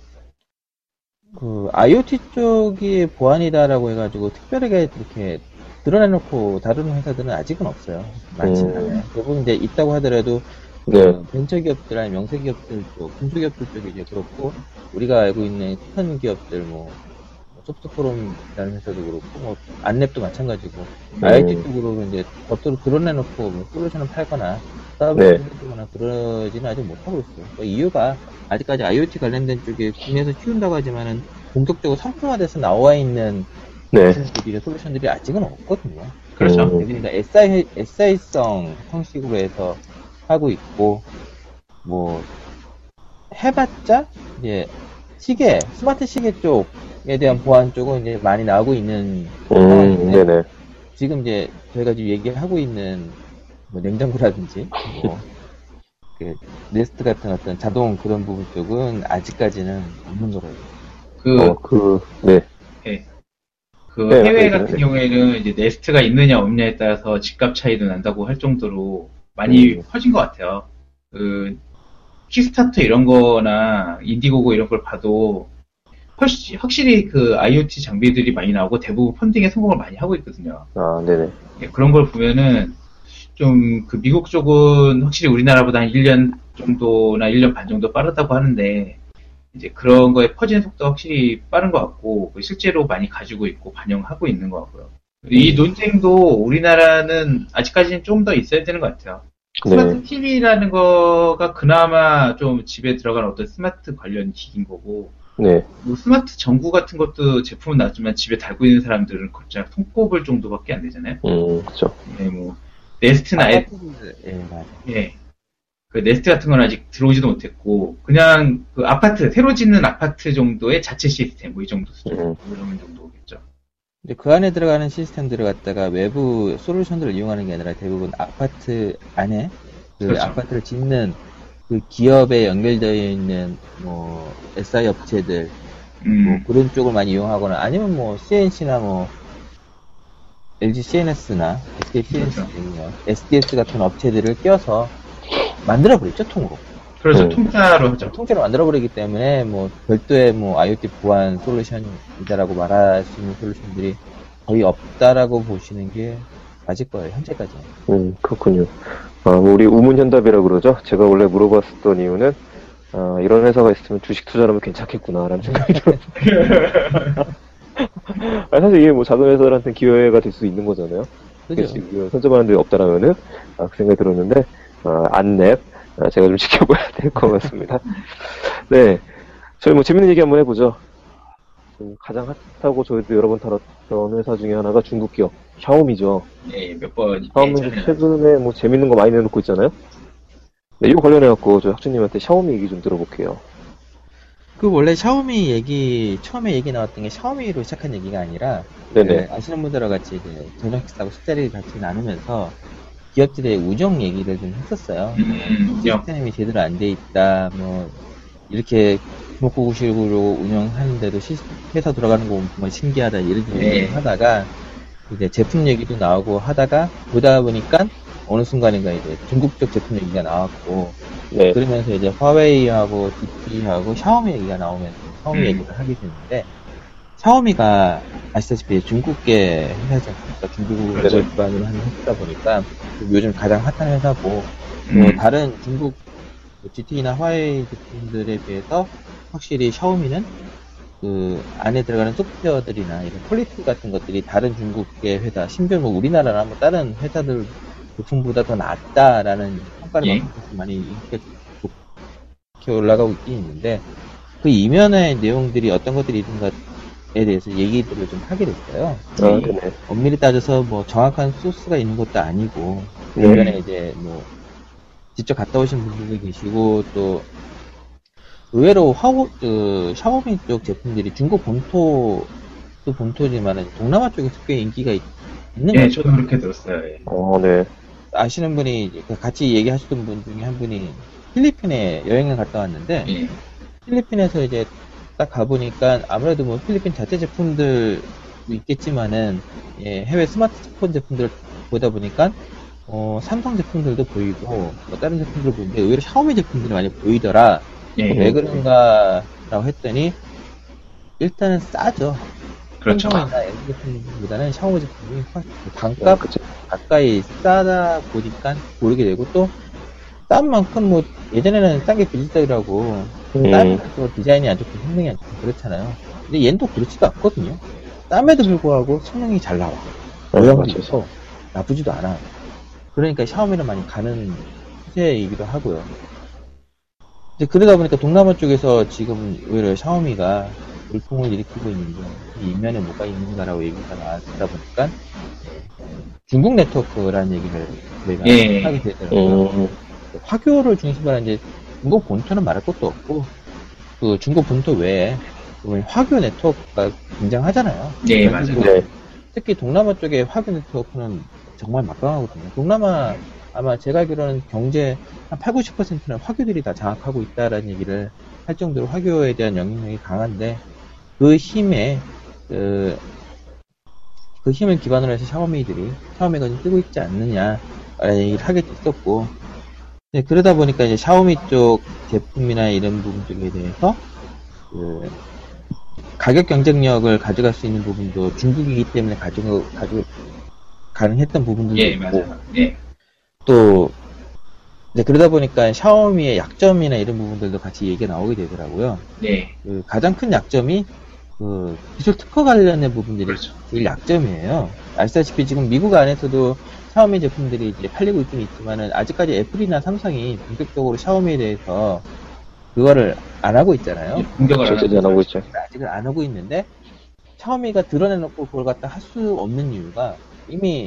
그 아이오티 쪽이 보안이다라고 해가지고 특별하게 이렇게 드러내놓고 다루는 회사들은 아직은 없어요. 많지는 음. 않아요. 대부분 이제 있다고 하더라도 네. 그 벤처기업들 아니 명세기업들 쪽, 중소기업들 쪽이 이제 그렇고 우리가 알고 있는 큰 기업들 뭐 소프트포럼이라는 회사도 그렇고 뭐 안랩도 마찬가지고 음. 아이오티 쪽으로 이제 겉으로 드러내놓고 뭐 솔루션을 팔거나 네. 서비스를 해주거나 그러지는 아직 못하고 있어요. 그 이유가 아직까지 아이오티 관련된 쪽에 국내에서 키운다고 하지만은 본격적으로 상품화돼서 나와 있는 네. 솔루션들이, 솔루션들이 아직은 없거든요. 그렇죠. 음. 그러니까 에스아이, 에스아이성 형식으로 해서 하고 있고, 뭐, 해봤자, 이제, 시계, 스마트 시계 쪽에 대한 보안 쪽은 이제 많이 나오고 있는 음, 상황인데, 네네. 지금 이제 저희가 지금 얘기하고 있는 뭐 냉장고라든지, 뭐, 그, 네스트 같은 어떤 자동 그런 부분 쪽은 아직까지는 없는 거라요. 그, 어, 그, 네. 그 네, 해외 맞아요. 같은 네. 경우에는 이제 네스트가 있느냐 없느냐에 따라서 집값 차이도 난다고 할 정도로 많이 음. 커진 것 같아요. 그 킥스타터 이런 거나 인디고고 이런 걸 봐도 훨씬 확실히 그 아이오티 장비들이 많이 나오고 대부분 펀딩에 성공을 많이 하고 있거든요. 아, 네네. 예, 그런 걸 보면은 좀 그 미국 쪽은 확실히 우리나라보다 한 일 년 정도나 일 년 반 정도 빠르다고 하는데 이제 그런 거에 퍼지는 속도가 확실히 빠른 것 같고 실제로 많이 가지고 있고 반영하고 있는 것 같고요. 이 논쟁도 우리나라는 아직까지는 좀 더 있어야 되는 것 같아요. 네. 스마트 티비라는 거가 그나마 좀 집에 들어가는 어떤 스마트 관련 기기인 거고 네. 뭐 스마트 전구 같은 것도 제품은 나왔지만 집에 달고 있는 사람들은 곧장 손꼽을 정도밖에 안 되잖아요. 음, 그쵸. 네, 뭐 네스트나 애, 아파트들, 예, 맞아요. 예. 그 네스트 같은 건 아직 들어오지도 못했고, 그냥 그 아파트, 새로 짓는 아파트 정도의 자체 시스템, 뭐 이 정도 수준, 음. 이런 정도겠죠. 근데 그 안에 들어가는 시스템들을 갖다가 외부 솔루션들을 이용하는 게 아니라 대부분 아파트 안에 그 그렇죠. 아파트를 짓는 그 기업에 연결되어 있는 뭐 에스아이 업체들 음, 뭐 그런 쪽을 많이 이용하거나 아니면 뭐 씨엔씨나 뭐 엘지 씨엔에스나 에스케이 씨엔에스, 그렇죠. 에스디에스 같은 업체들을 껴서 만들어버렸죠, 통으로. 그래서 음. 통짜로 하죠. 통째로 만들어버리기 때문에 뭐 별도의 뭐 아이오티 보안 솔루션이다라고 말할 수 있는 솔루션들이 거의 없다라고 보시는 게 맞을 거예요, 현재까지는. 음, 그렇군요. 아, 뭐 우리 우문현답이라고 그러죠. 제가 원래 물어봤었던 이유는, 아, 이런 회사가 있으면 주식 투자하면 괜찮겠구나라는 생각이 들었어요. 아니, 사실 이게 뭐 작은 회사들한테 기회가 될 수 있는 거잖아요. 그죠? 지금 선점하는 데 없다라면은, 아, 그 생각이 들었는데, 아, 안랩, 아, 제가 좀 지켜봐야 될 것 같습니다. 네. 저희 뭐 재밌는 얘기 한번 해보죠. 지금 가장 핫하고 저희도 여러 번 다뤘던 회사 중에 하나가 중국 기업, 샤오미죠. 예, 몇 번. 샤오미도 최근에 뭐 재밌는 거 많이 내놓고 있잖아요. 네, 이거 관련해갖고 저희 학주님한테 샤오미 얘기 좀 들어볼게요. 그 원래 샤오미 얘기 처음에 얘기 나왔던 게 샤오미로 시작한 얘기가 아니라 네네. 그 아시는 분들과 같이 이제 저녁 식사하고 숙자리를 같이 나누면서 기업들의 운영 얘기를 좀 했었어요. 음, 영. 시스템이 제대로 안 돼 있다, 뭐 이렇게 주먹구구식으로 운영하는데도 시, 회사 돌아가는 거 보면 정말 신기하다 이런 네. 얘기를 하다가 이제 제품 얘기도 나오고 하다가 보다 보니까 어느 순간인가 이제 중국 쪽 제품 얘기가 나왔고 네. 그러면서 이제 화웨이하고 디피하고 샤오미 얘기가 나오면서 샤오미 음. 얘기를 하게 됐는데 샤오미가 아시다시피 중국계 회사지 않습니까? 중국을 그렇죠. 기반으로 하는 회사다 보니까 요즘 가장 핫한 회사고 뭐 음, 다른 중국 지티이나 화웨이 제품들에 비해서 확실히 샤오미는 그 안에 들어가는 소프트웨어들이나 이런 퀄리티 같은 것들이 다른 중국계 회사, 심지어 뭐 우리나라나 뭐 다른 회사들 제품보다 더 낫다라는 평가를 예. 받고 많이 인기가 좋게 올라가고 있긴 있는데 그 이면의 내용들이 어떤 것들이 있는가에 대해서 얘기들을 좀 하게 됐어요. 아, 네네. 엄밀히 따져서 뭐 정확한 소스가 있는 것도 아니고 네. 주변에 이제 뭐 직접 갔다 오신 분들도 계시고 또 의외로 화오, 그, 샤오미 쪽 제품들이 중국 본토도 본토지만 동남아 쪽에서 꽤 인기가 있, 는 예, 것 저도 그렇게 들었어요. 예. 어, 네. 아시는 분이 이제 같이 얘기하시던 분 중에 한 분이 필리핀에 여행을 갔다 왔는데 예. 필리핀에서 이제 딱 가보니까 아무래도 뭐 필리핀 자체 제품들도 있겠지만은 예, 해외 스마트폰 제품들 보다 보니까 어, 삼성 제품들도 보이고 뭐 다른 제품들 보이는데 의외로 샤오미 제품들이 많이 보이더라. 예. 왜 그런가라고 했더니 일단은 싸죠. 그렇죠. 삼성이나 엘지 제품보다는 샤오미 제품이 훨씬 단가 어, 그쵸. 가까이 싸다 보니까 고르게 되고 또 싼 만큼 뭐 예전에는 싼 게 비지떡이라고 음. 싼 또 디자인이 안 좋고 성능이 안 좋고 그렇잖아요. 근데 얘는 또 그렇지도 않거든요. 쌈에도 불구하고 성능이 잘 나와. 어, 모양도 맞아요. 있어. 나쁘지도 않아. 그러니까 샤오미를 많이 가는 추세이기도 하고요. 이제 그러다 보니까 동남아 쪽에서 지금 오히려 샤오미가 열풍을 일으키고 있는데 이 이면에 뭐가 있는가라고 얘기가 나왔다 보니까 중국 네트워크라는 얘기를 저희가 예. 하게 되더라고요. 음, 화교를 중심으로 하는 이제 중국 본토는 말할 것도 없고 그 중국 본토 외에 보면 화교 네트워크가 굉장하잖아요. 예, 맞아요. 네. 특히 동남아 쪽의 화교 네트워크는 정말 막강하거든요. 동남아 아마 제가 알기로는 경제 한 팔, 구십 퍼센트는 화교들이 다 장악하고 있다라는 얘기를 할 정도로 화교에 대한 영향력이 강한데 그 힘에 그, 그 힘을 기반으로 해서 샤오미들이 샤오미가 좀 뜨고 있지 않느냐라는 얘기를 하게 됐었고 네, 그러다 보니까 이제 샤오미 쪽 제품이나 이런 부분들에 대해서 그 가격 경쟁력을 가져갈 수 있는 부분도 중국이기 때문에 가지고 가지고 가능했던 부분들도 예, 있고 맞아요. 예. 또 이제 그러다 보니까 샤오미의 약점이나 이런 부분들도 같이 얘기가 나오게 되더라고요. 네. 그 가장 큰 약점이 그 기술 특허 관련된 부분들이 그렇죠. 제일 약점이에요. 아시다시피 지금 미국 안에서도 샤오미 제품들이 이제 팔리고 있긴 있지만은 아직까지 애플이나 삼성이 본격적으로 샤오미에 대해서 그거를 안 하고 있잖아요. 예, 공격을 안 절대 안 하고 있죠. 아직은 안 하고 있는데 샤오미가 드러내놓고 그걸 갖다 할 수 없는 이유가 이미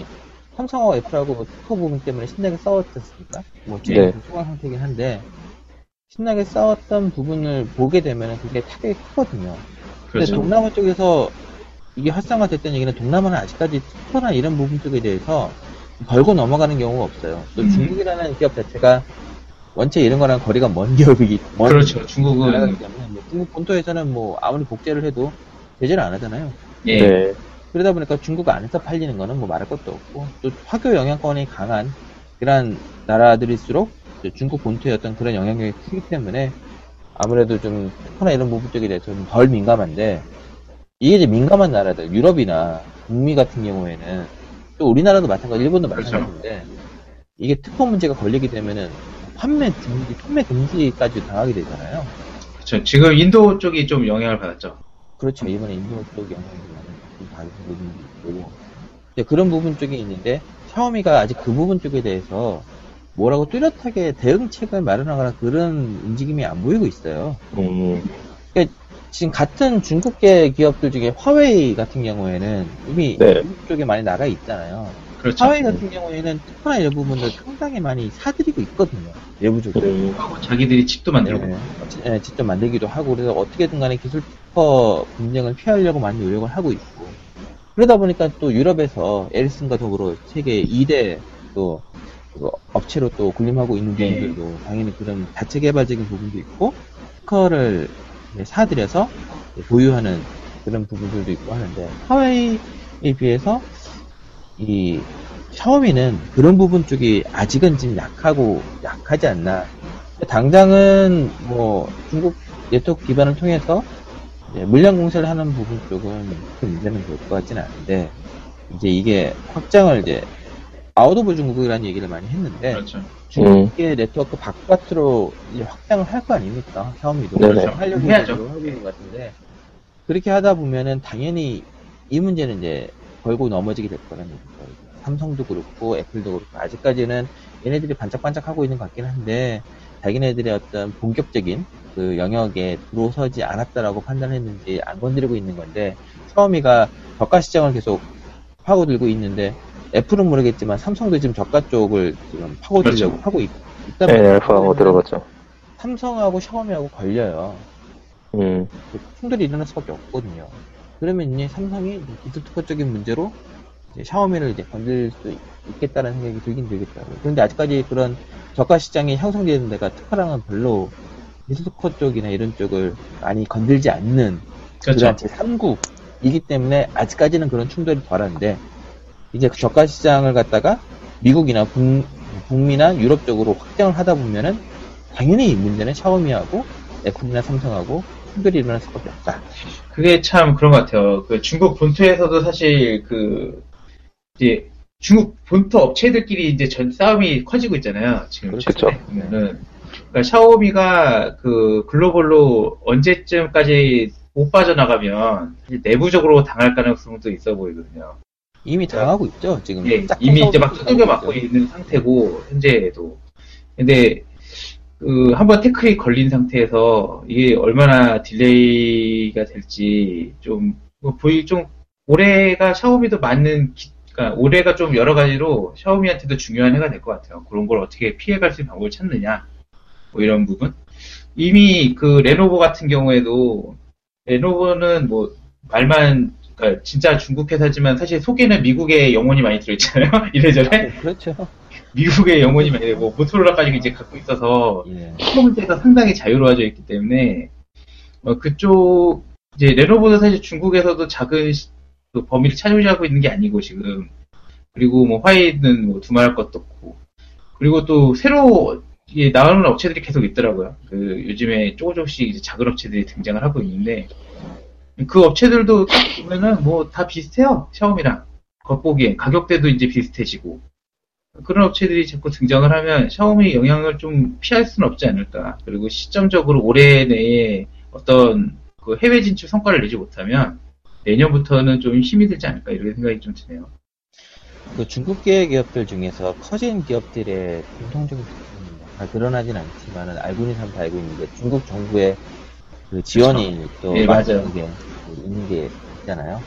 삼성하고 애플하고 특허 부분 때문에 신나게 싸웠었습니까? 뭐 네. 지금 소강 상태이긴 한데 신나게 싸웠던 부분을 보게 되면 그게 타격이 크거든요. 근데 그렇죠. 동남아 쪽에서 이게 활성화됐다는 얘기는 동남아는 아직까지 특허나 이런 부분 쪽에 대해서 걸고 넘어가는 경우가 없어요. 또 음. 중국이라는 기업 자체가 원체 이런 거랑 거리가 먼 기업이기 먼 그렇죠. 중국은 나라이기 때문에 뭐 중국 본토에서는 뭐 아무리 복제를 해도 제재를 안 하잖아요. 예. 네. 그러다 보니까 중국 안에서 팔리는 거는 뭐 말할 것도 없고 또 화교 영향권이 강한 그런 나라들일수록 중국 본토의 어떤 그런 영향력이 크기 때문에 아무래도 좀 특허나 이런 부분 쪽에 대해서 좀 덜 민감한데 이게 이제 민감한 나라들 유럽이나 북미 같은 경우에는 또 우리나라도 마찬가지 일본도 그렇죠. 마찬가지인데 이게 특허 문제가 걸리게 되면은 판매 중지, 판매 금지까지 당하게 되잖아요. 그렇죠. 지금 인도 쪽이 좀 영향을 받았죠. 그렇죠. 이번에 인도 쪽 영향이 많이 받은 부분이 있고 이제 그런 부분 쪽이 있는데 샤오미가 아직 그 부분 쪽에 대해서 뭐라고 뚜렷하게 대응책을 마련하거나 그런 움직임이 안 보이고 있어요. 음, 그러니까 지금 같은 중국계 기업들 중에 화웨이 같은 경우에는 이미 네. 중국 쪽에 많이 나가 있잖아요. 그렇죠. 화웨이 같은 경우에는 특허나 이런 부분들 상당히 많이 사들이고 있거든요. 내부적으로. 음, 하고 자기들이 칩도 만들고. 네, 네, 직접 만들기도 하고 그래서 어떻게든 간에 기술 특허 분쟁을 피하려고 많이 노력을 하고 있고 그러다 보니까 또 유럽에서 에리슨과 더불어 세계 이 대 또 업체로 또 군림하고 있는 네. 부분들도 당연히 그런 자체 개발적인 부분도 있고 특허를 사들여서 보유하는 그런 부분들도 있고 하는데 화웨이에 비해서 이 샤오미는 그런 부분 쪽이 아직은 좀 약하고 약하지 않나. 당장은 뭐 중국 네트워크 기반을 통해서 이제 물량 공세를 하는 부분 쪽은 큰 문제는 될 것 같지는 않은데 이제 이게 확장을 이제 아웃 오브 중국이라는 얘기를 많이 했는데 그렇죠. 중국의 네트워크 바깥으로 이제 확장을 할 거 아닙니까? 샤오미도 네네. 그렇죠. 하려고 해야죠. 하고 있는 것 같은데 그렇게 하다 보면은 당연히 이 문제는 이제 걸고 넘어지게 될 거라는 얘기죠. 삼성도 그렇고 애플도 그렇고 아직까지는 얘네들이 반짝반짝하고 있는 것 같긴 한데 자기네들의 어떤 본격적인 그 영역에 들어서지 않았다라고 판단했는지 안 건드리고 있는 건데 샤오미가 저가 시장을 계속 파고들고 있는데 애플은 모르겠지만 삼성도 지금 저가 쪽을 지금 파고들려고 그렇죠. 하고 있, 있단 네, 말이에요. 알파하고 들어갔죠. 삼성하고 샤오미하고 걸려요. 음, 충돌이 일어날 수밖에 없거든요. 그러면 이제 삼성이 기술 특허적인 문제로 이제 샤오미를 이제 건들 수 있겠다는 생각이 들긴 들겠더라고요. 그런데 아직까지 그런 저가 시장이 형성되는 데가 특허랑은 별로 기술 특허 쪽이나 이런 쪽을 많이 건들지 않는 그렇죠. 그런 제삼 국이기 때문에 아직까지는 그런 충돌이 덜한데 이제 그 저가 시장을 갖다가 미국이나 북, 북미나 유럽 쪽으로 확장을 하다 보면은 당연히 이 문제는 샤오미하고 애플이나 삼성하고 충돌이 일어날 수밖에 없다. 그게 참 그런 것 같아요. 그 중국 본토에서도 사실 그 이제 중국 본토 업체들끼리 이제 전 싸움이 커지고 있잖아요. 지금 그렇죠. 최근에 보면은 그러니까 샤오미가 그 글로벌로 언제쯤까지 못 빠져나가면 사실 내부적으로 당할 가능성도 있어 보이거든요. 이미 당하고 있죠, 지금. 예, 짝퉁 이미 이제 막 사업도 두들겨 당하고 맞고 있죠. 있는 상태고 현재에도. 근데 그 한번 태클이 걸린 상태에서 이게 얼마나 딜레이가 될지 좀 뭐 보이 좀 올해가 샤오미도 맞는 기- 그러니까 올해가 좀 여러 가지로 샤오미한테도 중요한 해가 될 것 같아요. 그런 걸 어떻게 피해갈 수 있는 방법을 찾느냐 뭐 이런 부분. 이미 그 레노버 같은 경우에도 레노버는 뭐 말만 그러니까 진짜 중국 회사지만 사실 속에는 미국의 영혼이 많이 들어있잖아요. 이래저래 그렇죠. 미국의 영혼이 많이 되고 모토로라까지 이제 갖고 있어서 예. 특허 문제가 상당히 자유로워져 있기 때문에 어, 그쪽 이제 레노버도 사실 중국에서도 작은 시- 그 범위를 차지하고 있는 게 아니고 지금 그리고 뭐 화웨이는 뭐 두말할 것도 없고 그리고 또 새로 이게 나오는 업체들이 계속 있더라고요. 그 요즘에 조금 조금씩 이제 작은 업체들이 등장을 하고 있는데 그 업체들도 딱 보면은 뭐 다 비슷해요. 샤오미랑 겉보기에 가격대도 이제 비슷해지고 그런 업체들이 자꾸 등장을 하면 샤오미 영향을 좀 피할 수는 없지 않을까. 그리고 시점적으로 올해 내에 어떤 그 해외 진출 성과를 내지 못하면 내년부터는 좀 힘이 들지 않을까 이런 생각이 좀 드네요. 그 중국계 기업들 중에서 커진 기업들의 공통적인 특징입니다. 다 드러나진 않지만은 알고 있는 사람 다 알고 있는데 중국 정부의 그 지원이 또 예, 많은 맞아요. 게 있는 게 있잖아요.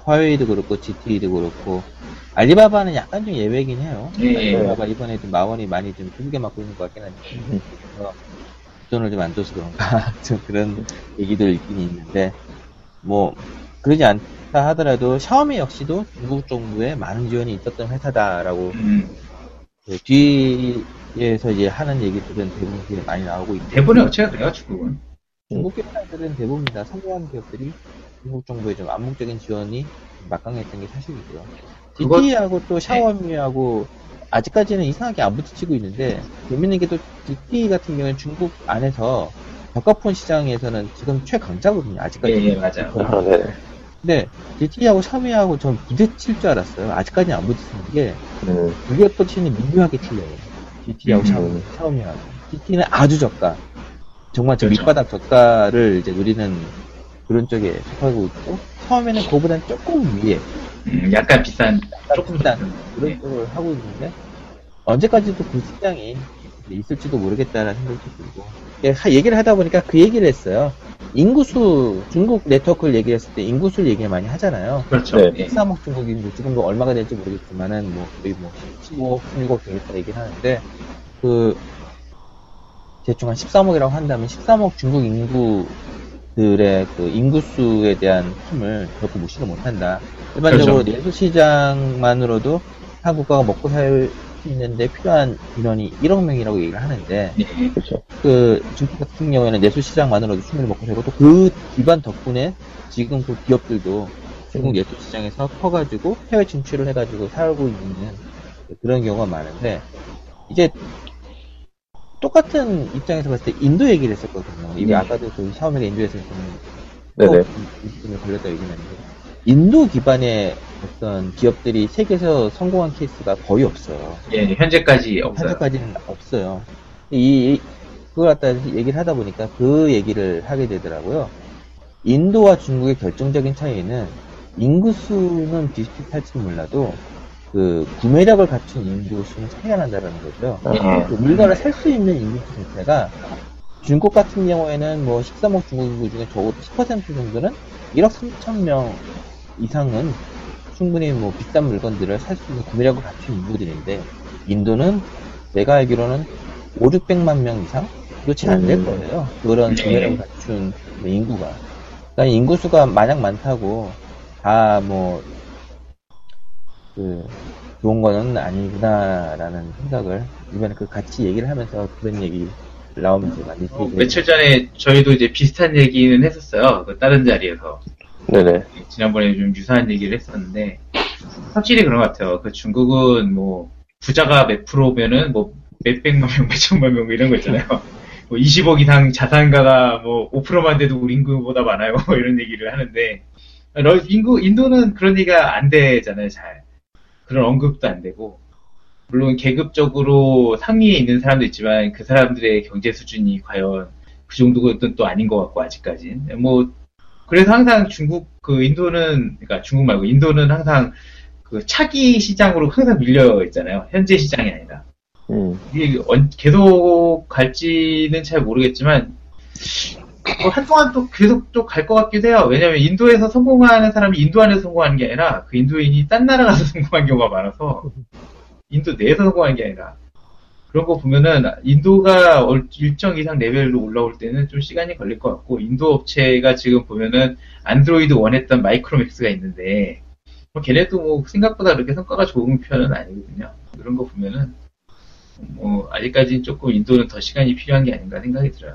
화웨이도 그렇고 지티이도 그렇고 알리바바는 약간 좀 예외긴 해요. 예, 예. 알리바바 이번에 좀 마원이 많이 좀 두들겨 맞고 있는 것 같긴 한데 그래서 돈을 좀 안 줘서 그런가 좀 그런 얘기도 있긴 있는데 뭐 그러지 않다 하더라도 샤오미 역시도 중국 정부에 많은 지원이 있었던 회사다라고 음, 그 뒤에서 이제 하는 얘기들은 대부분 되게 많이 나오고 있고 대부분의 업체가 그래요, 중국은. 중국 기업들은 대부분 다 성공한 기업들이 중국 정부의 좀 암묵적인 지원이 막강했던 게 사실이고요. 그것- 지티이하고 또 샤오미하고 아직까지는 이상하게 안 부딪히고 있는데 재밌는 게 또 지티이 같은 경우는 중국 안에서 저가폰 시장에서는 지금 최강자거든요. 아직까지. 예, 예, 맞아요. 아, 네. 근데 지티이하고 샤오미하고 전 부딪힐 줄 알았어요. 아직까지는 안 부딪히는 게 음, 두 개의 포지션이 미묘하게 틀려요. 지티이하고 음. 샤오미, 샤오미하고. 지티이는 아주 저가. 정말 저 그렇죠. 밑바닥 저가를 이제 누리는 그런 쪽에 속하고 있고, 샤오미는 그거보단 조금 위에, 음, 약간 비싼, 조금 조금 비싼 비싼. 그런 예. 쪽을 하고 있는데, 언제까지도 그 시장이 있을지도 모르겠다라는 생각이 들고, 예, 하- 얘기를 하다 보니까 그 얘기를 했어요. 인구수, 중국 네트워크를 얘기했을 때 인구수를 얘기를 많이 하잖아요. 그렇죠. 네. 예. 십삼억 중국 인구, 지금 뭐 얼마가 될지 모르겠지만은, 뭐, 거의 뭐, 십오억, 십육억 되겠다 얘기를 하는데, 그, 대충 한 십삼억이라고 한다면 십삼억 중국 인구들의 그 인구수에 대한 힘을 결코 무시를 못한다. 일반적으로 그렇죠. 내수 시장만으로도 한 국가가 먹고 살 수 있는데 필요한 인원이 일억 명이라고 얘기를 하는데, 예. 그렇죠. 그 중국 같은 경우에는 내수 시장만으로도 충분히 먹고 살고 또 그 기반 덕분에 지금 그 기업들도 중국 내수 시장에서 커가지고 해외 진출을 해가지고 살고 있는 그런 경우가 많은데 이제 똑같은 입장에서 봤을 때 인도 얘기를 했었거든요. 이게 네. 아까도 그 샤오미가 인도에서 좀 네네. 입증을 걸렸다 얘기했는데 인도 기반의 어떤 기업들이 세계에서 성공한 케이스가 거의 없어요. 예, 현재까지 없어요. 현재까지는 없어요. 이, 그걸 갖다 얘기를 하다 보니까 그 얘기를 하게 되더라고요. 인도와 중국의 결정적인 차이는 인구수는 비슷비슷할지는 몰라도 그 구매력을 갖춘 인구수는 차이가 난다는 거죠. 아하. 그 물건을 살 수 있는 인구수 자체가 중국 같은 경우에는 뭐 십삼억 중국 인구 중에 적어도 십 퍼센트 정도는 일억 삼천 명 이상은 충분히 뭐 비싼 물건들을 살 수 있는 구매력을 갖춘 인구들인데 인도는 내가 알기로는 오육백만 명 이상? 그렇지 않을 음. 거예요. 그런 네. 구매력을 갖춘 인구가. 그러니까 인구수가 마냥 많다고 다 뭐 그 좋은 거는 아니구나라는 생각을 이번에 그 같이 얘기를 하면서 그런 얘기 나오면서 많이 어, 얘기를 며칠 전에 저희도 이제 비슷한 얘기는 했었어요. 그 다른 자리에서. 네네. 지난번에 좀 유사한 얘기를 했었는데, 확실히 그런 것 같아요. 그 중국은 뭐, 부자가 몇 프로면은 뭐, 몇백만 명, 몇천만 명, 뭐 이런 거 있잖아요. 뭐, 이십억 이상 자산가가 뭐, 오 퍼센트만 돼도 우리 인구보다 많아요. 뭐 이런 얘기를 하는데, 러- 인구, 인도는 그런 얘기가 안 되잖아요, 잘. 그런 언급도 안 되고. 물론 계급적으로 상위에 있는 사람도 있지만, 그 사람들의 경제 수준이 과연 그 정도는 또 아닌 것 같고, 아직까진. 뭐, 그래서 항상 중국, 그 인도는, 그러니까 중국 말고 인도는 항상 그 차기 시장으로 항상 밀려 있잖아요. 현재 시장이 아니라. 음, 이게 언- 계속 갈지는 잘 모르겠지만, 뭐 한동안 또 계속 또 갈 것 같기도 해요. 왜냐면 인도에서 성공하는 사람이 인도 안에서 성공하는 게 아니라 그 인도인이 딴 나라 가서 성공한 경우가 많아서 인도 내에서 성공하는 게 아니라 그런 거 보면은 인도가 얼- 일정 이상 레벨로 올라올 때는 좀 시간이 걸릴 것 같고 인도 업체가 지금 보면은 안드로이드 원했던 마이크로맥스가 있는데 뭐 걔네도 뭐 생각보다 그렇게 성과가 좋은 편은 아니거든요. 그런 거 보면은 뭐 아직까지는 조금 인도는 더 시간이 필요한 게 아닌가 생각이 들어요.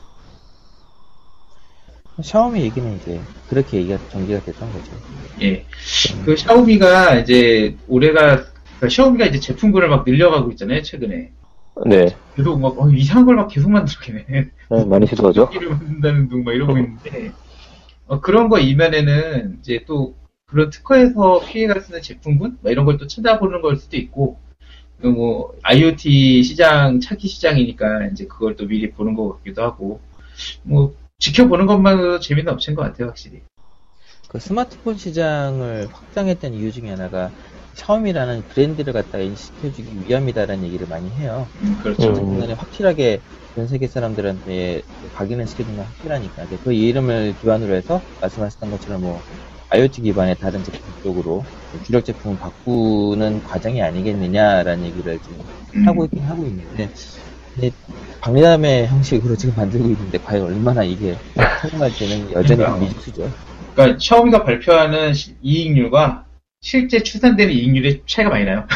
샤오미 얘기는 이제 그렇게 얘기가 전개가 됐던 거죠. 예. 그 샤오미가 이제 올해가 그러니까 샤오미가 이제 제품군을 막 늘려가고 있잖아요, 최근에. 네. 계속 막 어, 이상한 걸 막 계속 만들어내네. 네, 많이 시도하죠. 를 만든다는 둥 막 이러고 있는데 어, 그런 거 이면에는 이제 또 그런 특허에서 피해갈 수 있는 제품군 막 이런 걸 또 찾아보는 걸 수도 있고 그 뭐 아이오티 시장 차기 시장이니까 이제 그걸 또 미리 보는 것 같기도 하고 뭐 지켜보는 것만으로도 재밌는 업체인 것 같아요, 확실히. 그 스마트폰 시장을 확장했던 이유 중에 하나가 샤오미라는 브랜드를 갖다가 인식해주기 위함이다라는 얘기를 많이 해요. 음, 그렇죠. 음. 중간에 확실하게 전 세계 사람들한테 각인을 시켜주는 게 확실하니까. 그 이름을 기반으로 해서 말씀하셨던 것처럼 뭐 아이오티 기반의 다른 제품 쪽으로 주력 제품을 바꾸는 과정이 아니겠느냐라는 얘기를 지금 음. 하고 있긴 하고 있는데, 근데 박람회 형식으로 지금 만들고 있는데 과연 얼마나 이게 성공할지는 여전히 그러니까. 미지수죠. 그러니까 샤오미가 발표하는 시- 이익률과 실제 추산되는 이익률의 차이가 많이 나요.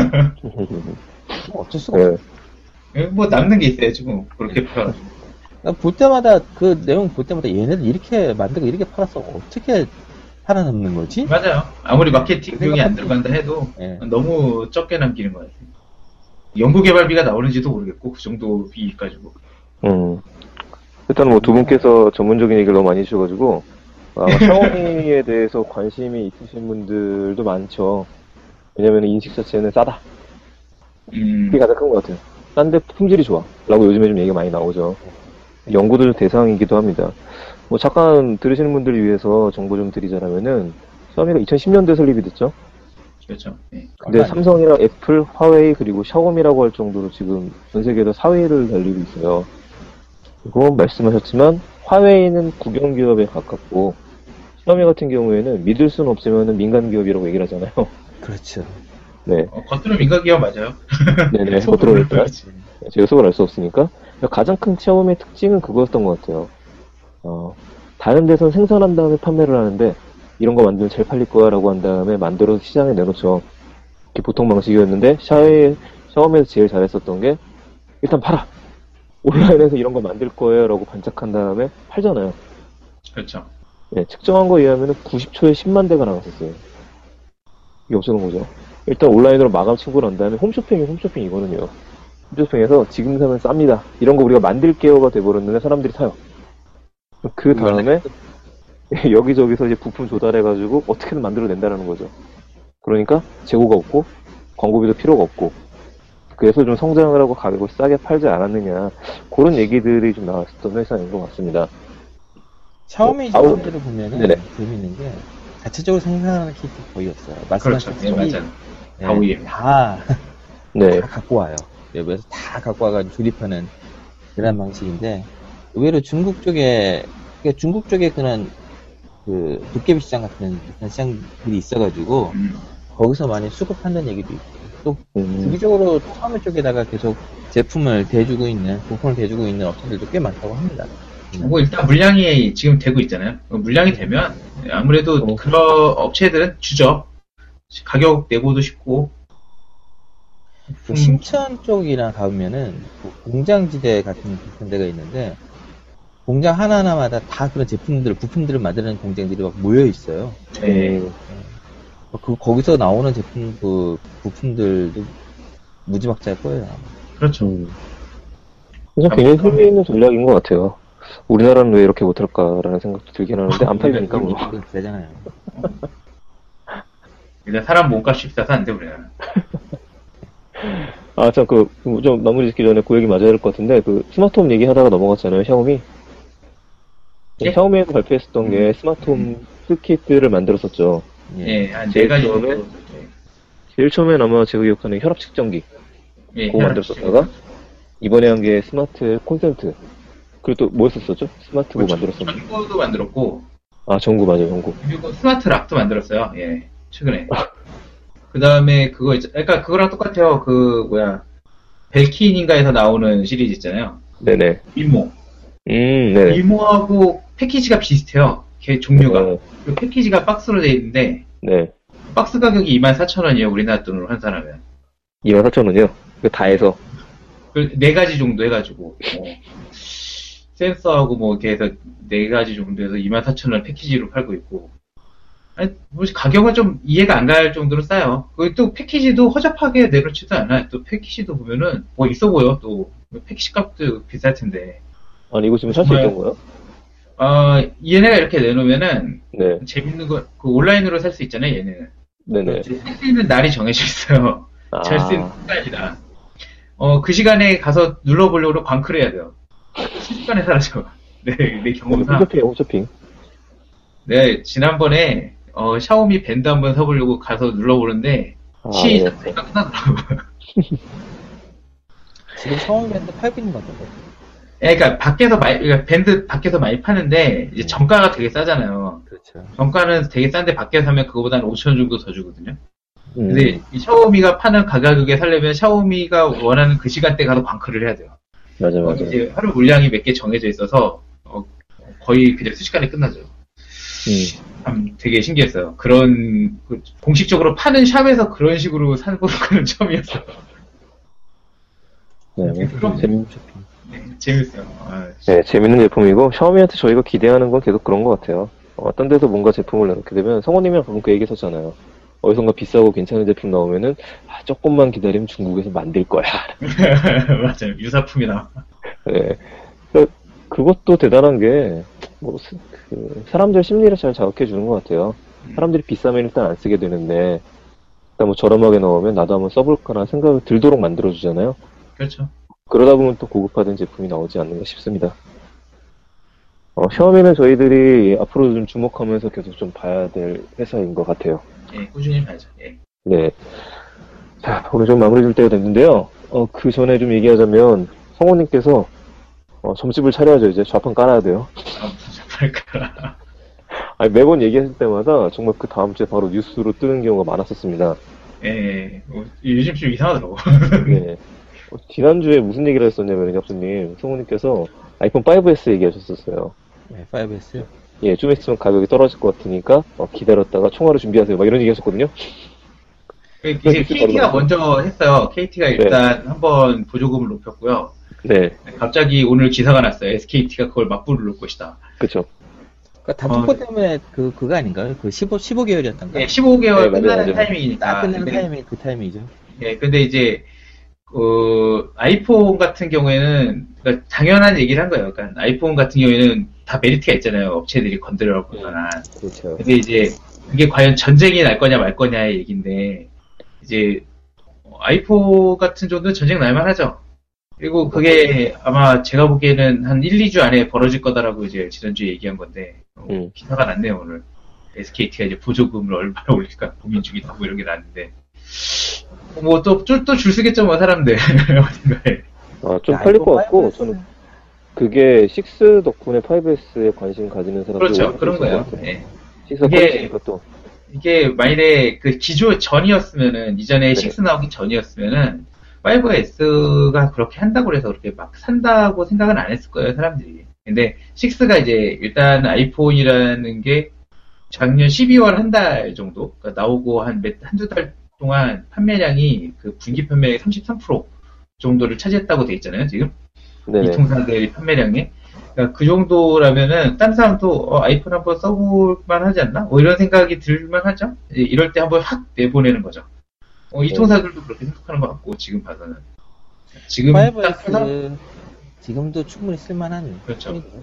뭐 어쩔 수가 없어요. 네. 뭐 남는 게 있어요 지금 그렇게 표현하죠. 그러니까 볼 때마다 그 내용 볼 때마다 얘네들 이렇게 만들고 이렇게 팔았어 어떻게 살아남는 거지? 맞아요. 아무리 마케팅 비용이 안 들어간다 해도 예. 너무 적게 남기는 것 같아요. 연구개발비가 나오는지도 모르겠고 그 정도 비 가지고. 음. 일단 뭐 두 분께서 전문적인 얘기를 너무 많이 해주셔가지고 아마 샤오미에 대해서 관심이 있으신 분들도 많죠. 왜냐면 인식 자체는 싸다. 음, 그게 가장 큰 것 같아요. 싼데 품질이 좋아. 라고 요즘에 좀 얘기가 많이 나오죠. 연구들 대상이기도 합니다. 뭐 잠깐 들으시는 분들을 위해서 정보 좀 드리자면은 샤오미가 이천십 년도에 설립이 됐죠. 그렇죠. 네. 근데 얼마 안 삼성이랑 애플, 화웨이 그리고 샤오미라고 할 정도로 지금 전 세계에서 사 위를 달리고 있어요. 그리고 말씀하셨지만 화웨이는 국영 기업에 가깝고 샤오미 같은 경우에는 믿을 수는 없지만 민간 기업이라고 얘기를 하잖아요. 그렇죠. 네, 어, 겉으로 민간기업 맞아요. 네네. 속으로 겉으로 일단 그렇지. 제가 속을 알 수 없으니까 가장 큰 샤오미의 특징은 그거였던 것 같아요. 어, 다른 데선 생산한 다음에 판매를 하는데 이런 거 만들면 잘 팔릴 거야 라고 한 다음에 만들어서 시장에 내놓죠. 이게 보통 방식이었는데 샤오미, 샤오미에서 제일 잘했었던 게 일단 팔아! 온라인에서 이런 거 만들 거예요 라고 반짝한 다음에 팔잖아요. 그렇죠. 네, 측정한 거에 의하면 구십 초에 십만 대가 나갔었어요. 이게 없어는 거죠. 일단 온라인으로 마감 친구를 한 다음에 홈쇼핑이 홈쇼핑이거든요. 홈쇼핑에서 지금 사면 쌉니다. 이런 거 우리가 만들게요가 돼버렸는데 사람들이 사요. 그 다음에 여기저기서 이제 부품 조달해가지고 어떻게든 만들어낸다는 거죠. 그러니까 재고가 없고 광고비도 필요가 없고 그래서 좀 성장을 하고 가격을 싸게 팔지 않았느냐 그런 얘기들이 좀 나왔었던 회사인 것 같습니다. 샤오미 어, 아우. 제품들을 보면은 네네. 재밌는 게 자체적으로 생산하는 케이스 거의 없어요. 그렇죠. 말씀하신 네, 맞아요. 네, 다 오이엠. 다, 네. 다 갖고 와요. 외부에서 다 갖고 와가지고 조립하는 그런 방식인데 의외로 중국 쪽에 그러니까 중국 쪽에 그런 그 도깨비 시장 같은 비슷한 시장들이 있어가지고 음, 거기서 많이 수급한다는 얘기도 있고 또 음, 주기적으로 샤오미 쪽에다가 계속 제품을 대주고 있는 부품을 대주고 있는 업체들도 꽤 많다고 합니다. 뭐 일단 물량이 지금 되고 있잖아요. 물량이 되면 아무래도 어. 그런 업체들은 주죠. 가격 내고도 쉽고. 그 신천 쪽이나 가보면은 그 공장지대 같은 비슷한 데가 있는데 공장 하나하나마다 다 그런 제품들, 부품들을 만드는 공장들이 막 모여 있어요. 네. 그 거기서 나오는 제품 그 부품들도 무지막지할 거예요. 아마. 그렇죠. 음. 그래서 굉장히 흥미 있는 전략인 것 같아요. 우리나라는 왜 이렇게 못할까라는 생각도 들긴 하는데 안 팔리니까 뭐. 이건 되잖아요. 일단 사람 몸값이 비싸서 안 돼, 우리나라. 아, 참, 그, 좀 마무리 짓기 전에 그 얘기 맞아야 될 것 같은데, 그 스마트홈 얘기하다가 넘어갔잖아요, 샤오미. 예? 샤오미에서 발표했었던 게 스마트홈 툴키트를 만들었었죠. 예, 한 네 제일 가지 처음에? 정도. 제일 처음엔 아마 제가 기억하는 혈압 측정기 예, 그거 만들었었다가 이번에 한 게 스마트 콘센트 그리고 또 뭐 했었었죠? 스마트 뭐 만들었었나? 전구도 만들었고, 아 전구 맞아요 전구. 그리고 스마트 락도 만들었어요. 예, 최근에. 그 다음에 그거 있, 그러니까 그거랑 똑같아요. 그 뭐야, 벨킨인가에서 나오는 시리즈 있잖아요. 네네. 일모. 음 네네. 일모하고 패키지가 비슷해요. 걔 종류가. 어, 그 패키지가 박스로 돼 있는데 네. 박스 가격이 이만 사천 원이에요. 우리나라 돈으로 환산하면. 이만 사천 원이요? 그 다 해서. 그 네 가지 정도 해가지고 뭐 센서하고 뭐 이렇게 해서 네 가지 정도 해서 이만 사천 원 패키지로 팔고 있고. 아니, 뭐 가격은 좀 이해가 안 갈 정도로 싸요. 그리고 또 패키지도 허접하게 내놓지도 않아요. 또 패키지도 보면은 뭐 있어 보여. 또 패키지 값도 비쌀 텐데. 아니 이거 지금 살 수 있던 거야? 어, 얘네가 이렇게 내놓으면은 네. 재밌는 거, 그 온라인으로 살 수 있잖아요. 얘는. 네네. 살 수 있는 날이 정해져 있어요. 아, 잘 쓰는 시간이다. 어, 그 시간에 가서 눌러보려고 광클 해야 돼요. 순식간에 사라져. 네, 내 경험상. 홈쇼핑 홈쇼핑. 네, 지난번에, 어, 샤오미 밴드 한번 사보려고 가서 눌러보는데, 아, 시 네. 자체가 끝나더라고요. 지금 샤오미 밴드 팔고 있는 것 같은데. 예, 그러니까 밖에서 많이, 그러니까 밴드 밖에서 많이 파는데, 이제 정가가 되게 싸잖아요. 그렇죠. 정가는 되게 싼데 밖에 사면 그거보다는 오천 원 정도 더 주거든요. 음. 근데 이 샤오미가 파는 가격에 살려면 샤오미가 원하는 그 시간대 가서 광클을 해야 돼요. 맞아, 어, 맞아. 이제 하루 물량이 몇 개 정해져 있어서 어, 거의 그냥 순식간에 끝나죠. 음. 참 되게 신기했어요. 그런 그 공식적으로 파는 샵에서 그런 식으로 사는 거는 처음이었어요. 네, 그럼- 재밌, 네, 재밌어요. 아, 네, 재밌는 제품이고, 샤오미한테 저희가 기대하는 건 계속 그런 것 같아요. 어, 딴 데서 뭔가 제품을 내놓게 되면, 성우님이랑 방금 그 얘기 했었잖아요. 어디선가 비싸고 괜찮은 제품 나오면은, 아, 조금만 기다리면 중국에서 만들 거야. 맞아요. 유사품이 나와. 네. 그, 그것도 대단한 게, 뭐, 스- 그, 사람들 심리를 잘 자극해 주는 것 같아요. 사람들이 비싸면 일단 안 쓰게 되는데, 일단 뭐 저렴하게 나오면 나도 한번 써볼까라는 생각을 들도록 만들어주잖아요. 그렇죠. 그러다 보면 또 고급화된 제품이 나오지 않는가 싶습니다. 어, 샤오미는 저희들이 앞으로 좀 주목하면서 계속 좀 봐야 될 회사인 것 같아요. 예, 꾸준히 봐야죠. 예. 네. 자, 오늘 좀 마무리 줄 때가 됐는데요. 어, 그 전에 좀 얘기하자면, 성우님께서, 어, 점집을 차려야죠. 이제 좌판 깔아야 돼요. 아, 무슨 말까. 아니, 매번 얘기하실 때마다 정말 그 다음 주에 바로 뉴스로 뜨는 경우가 많았었습니다. 예, 뭐, 요즘 좀 이상하더라고. 네. 어, 지난주에 무슨 얘기를 했었냐면, 엽수님, 성우님께서 아이폰 파이브 에스 얘기하셨었어요. 네, 파이브 에스요. 예, 좀 있으면 가격이 떨어질 것 같으니까, 어, 기다렸다가 총알을 준비하세요. 막 이런 얘기 하셨거든요. 이제 케이티가 먼저 했어요. 케이티가 네. 일단 한번 보조금을 높였고요. 네, 갑자기 오늘 기사가 났어요. 에스케이티가 그걸 맞불을 놓을 것이다. 그쵸. 그러니까 단톡코 어, 때문에 그, 그거 아닌가요? 그 십오, 십오 개월이었던가? 예, 십오 개월 네, 맞아요, 끝나는 맞아요. 타이밍이니까. 딱 끝나는 근데, 타이밍이 그 타이밍이죠. 예, 근데 이제, 어, 아이폰 같은 경우에는, 그러니까 당연한 얘기를 한 거예요. 그러니까 아이폰 같은 경우에는 다 메리트가 있잖아요. 업체들이 건드려 볼 만한. 그렇죠. 근데 이제, 이게 과연 전쟁이 날 거냐 말 거냐의 얘기인데, 이제, 아이폰 같은 정도는 전쟁 날만 하죠. 그리고 그게 아마 제가 보기에는 한 일, 이 주 안에 벌어질 거다라고 이제 지난주에 얘기한 건데, 어, 음. 기사가 났네요, 오늘. 에스케이티가 이제 보조금을 얼마나 올릴까 고민 중이다, 뭐 이런 게 났는데. 뭐 또, 또, 또 줄 쓰겠죠, 뭐, 사람들. 어딘가에. 아, 좀 야, 팔릴 이거 것 같고, 파이브 에스 저는 그게 육 덕분에 파이브 에스에 관심 가지는 사람들이 그렇죠, 오히려 그런 있을 것 거예요. 같아요. 예. 식스가 이게- 커졌으니까 또. 이게 만일에 그 기조 전이었으면은, 이전에 네. 육 나오기 전이었으면은, 파이브 에스가 그렇게 한다고 해서 그렇게 막 산다고 생각은 안 했을 거예요, 사람들이. 근데 육가 이제 일단 아이폰이라는 게 작년 십이월 한 달 정도 그러니까 나오고 한 몇, 한두 달 동안 판매량이 그 분기 판매량의 삼십삼 퍼센트 정도를 차지했다고 돼 있잖아요, 지금. 네네. 이 통사들 판매량에. 그러니까 그 정도라면은, 딴 사람도, 어, 아이폰 한번 써볼만 하지 않나? 뭐 이런 생각이 들만 하죠? 이제 이럴 때 한번 확 내보내는 거죠. 어, 이 네. 통사들도 그렇게 생각하는 것 같고, 지금 봐서는. 지금 파이브 딱 해서 에스 지금도 충분히 쓸만한. 그렇죠. 폰이고요.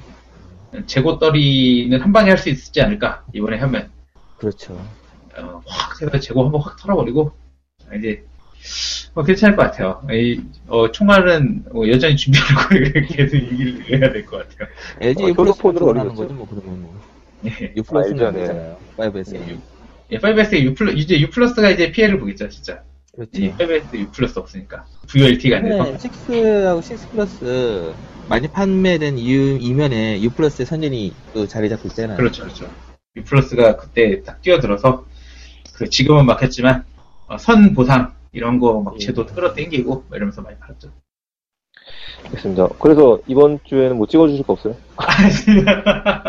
재고떨이는 한 방에 할 수 있지 않을까? 이번에 하면. 그렇죠. 어, 확 해서 재고 한번 확 털어버리고, 자, 이제, 뭐 괜찮을 것 같아요. 이, 어, 총알은 어, 여전히 준비하고 계속 얘기를 해야 될 것 같아요. 엘지 어, U 플러스 효도폰으로 하는 어디겠죠? 거죠, 뭐 그러면 뭐. 예. U 플러스는 알죠, 네. 되잖아요. 파이브 에스. 네. 예, 파이브 에스의 U 플러스, 이제 U 플러스가 이제 피해를 보겠죠, 진짜. 그렇죠. 이 파이브 에스 U 플러스 없으니까. 브이엘티가 안 돼서. 네, 육하고 육 플러스 많이 판매된 이유, 이면에 U 플러스의 선전이 또 자리 잡고 있잖아요. 그렇죠, 그렇죠. U 플러스가 그때 딱 뛰어들어서, 그 지금은 막혔지만, 어, 선 보상, 이런 거 막 제도 끌어당기고, 뭐 이러면서 많이 팔았죠. 알겠습니다. 그래서 이번 주에는 뭐 찍어주실 거 없어요? 아, 진짜.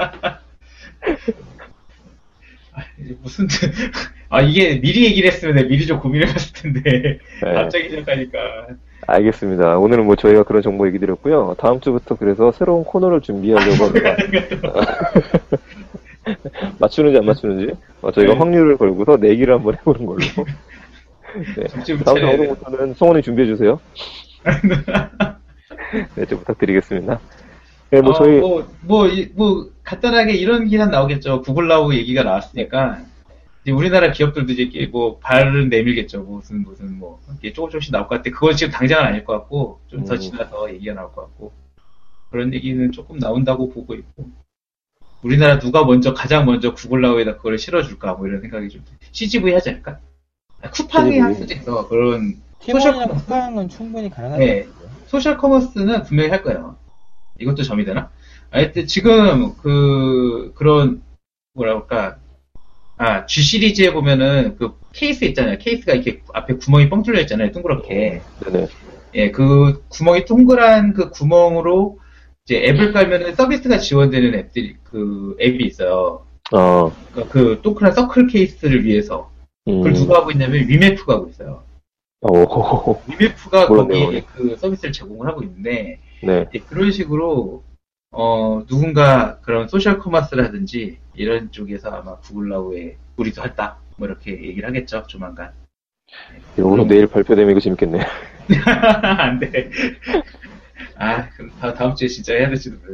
아, 이제 무슨, 아, 이게 미리 얘기를 했으면 내가 미리 좀 고민해봤을 텐데, 네. 갑자기 시작하니까. 알겠습니다. 오늘은 뭐 저희가 그런 정보 얘기 드렸고요. 다음 주부터 그래서 새로운 코너를 준비하려고 합니다. 맞추는지 안 맞추는지 어, 저희가 네. 확률을 걸고서 내기를 한번 해보는 걸로. 네. 점심 다음 차려야 방송부터는 성원이 준비해 주세요. 네, 좀 부탁드리겠습니다. 네, 뭐 어, 저희 뭐, 뭐, 이- 뭐, 간단하게 이런 기사 나오겠죠. 구글 나우 얘기가 나왔으니까, 이제 우리나라 기업들도 이제 이렇게 뭐, 발을 내밀겠죠. 무슨, 무슨, 뭐, 이렇게 조금 조금씩 나올 것 같아. 그건 지금 당장은 아닐 것 같고, 좀 더 음. 지나서 얘기가 나올 것 같고, 그런 얘기는 조금 나온다고 보고 있고, 우리나라 누가 먼저, 가장 먼저 구글 나우에다 그걸 실어줄까, 뭐 이런 생각이 좀, 씨지브이 하지 않을까? 아, 쿠팡이 씨지브이. 할 수도 있어. 그런, 소셜 티몬이나 커머스? 쿠팡은 충분히 가능한 네. 것 같아요. 소셜 커머스는 분명히 할 거예요. 이것도 점이 되나? 하여튼 지금 그 그런 뭐라 그럴까, 아, G 시리즈에 보면은 그 케이스 있잖아요. 케이스가 이렇게 앞에 구멍이 뻥 뚫려 있잖아요. 둥그렇게. 네네. 예, 그 구멍이 동그란 그 구멍으로 이제 앱을 깔면은 서비스가 지원되는 앱들이, 그 앱이 있어요. 아, 그러니까 그 동그란 서클 케이스를 위해서. 음. 그걸 누가 하고 있냐면 위메프가 하고 있어요. 오, 위메프가 몰랐네요. 거기에 그 서비스를 제공을 하고 있는데, 네. 예, 그런 식으로 어 누군가 그런 소셜 커머스라든지 이런 쪽에서 아마 구글라우에 우리도 했다 뭐 이렇게 얘기를 하겠죠 조만간. 이거 그럼- 내일 발표되면 이거 재밌겠네. 안돼. 아 그럼 다, 다음 주에 진짜 해야 될지도 몰라.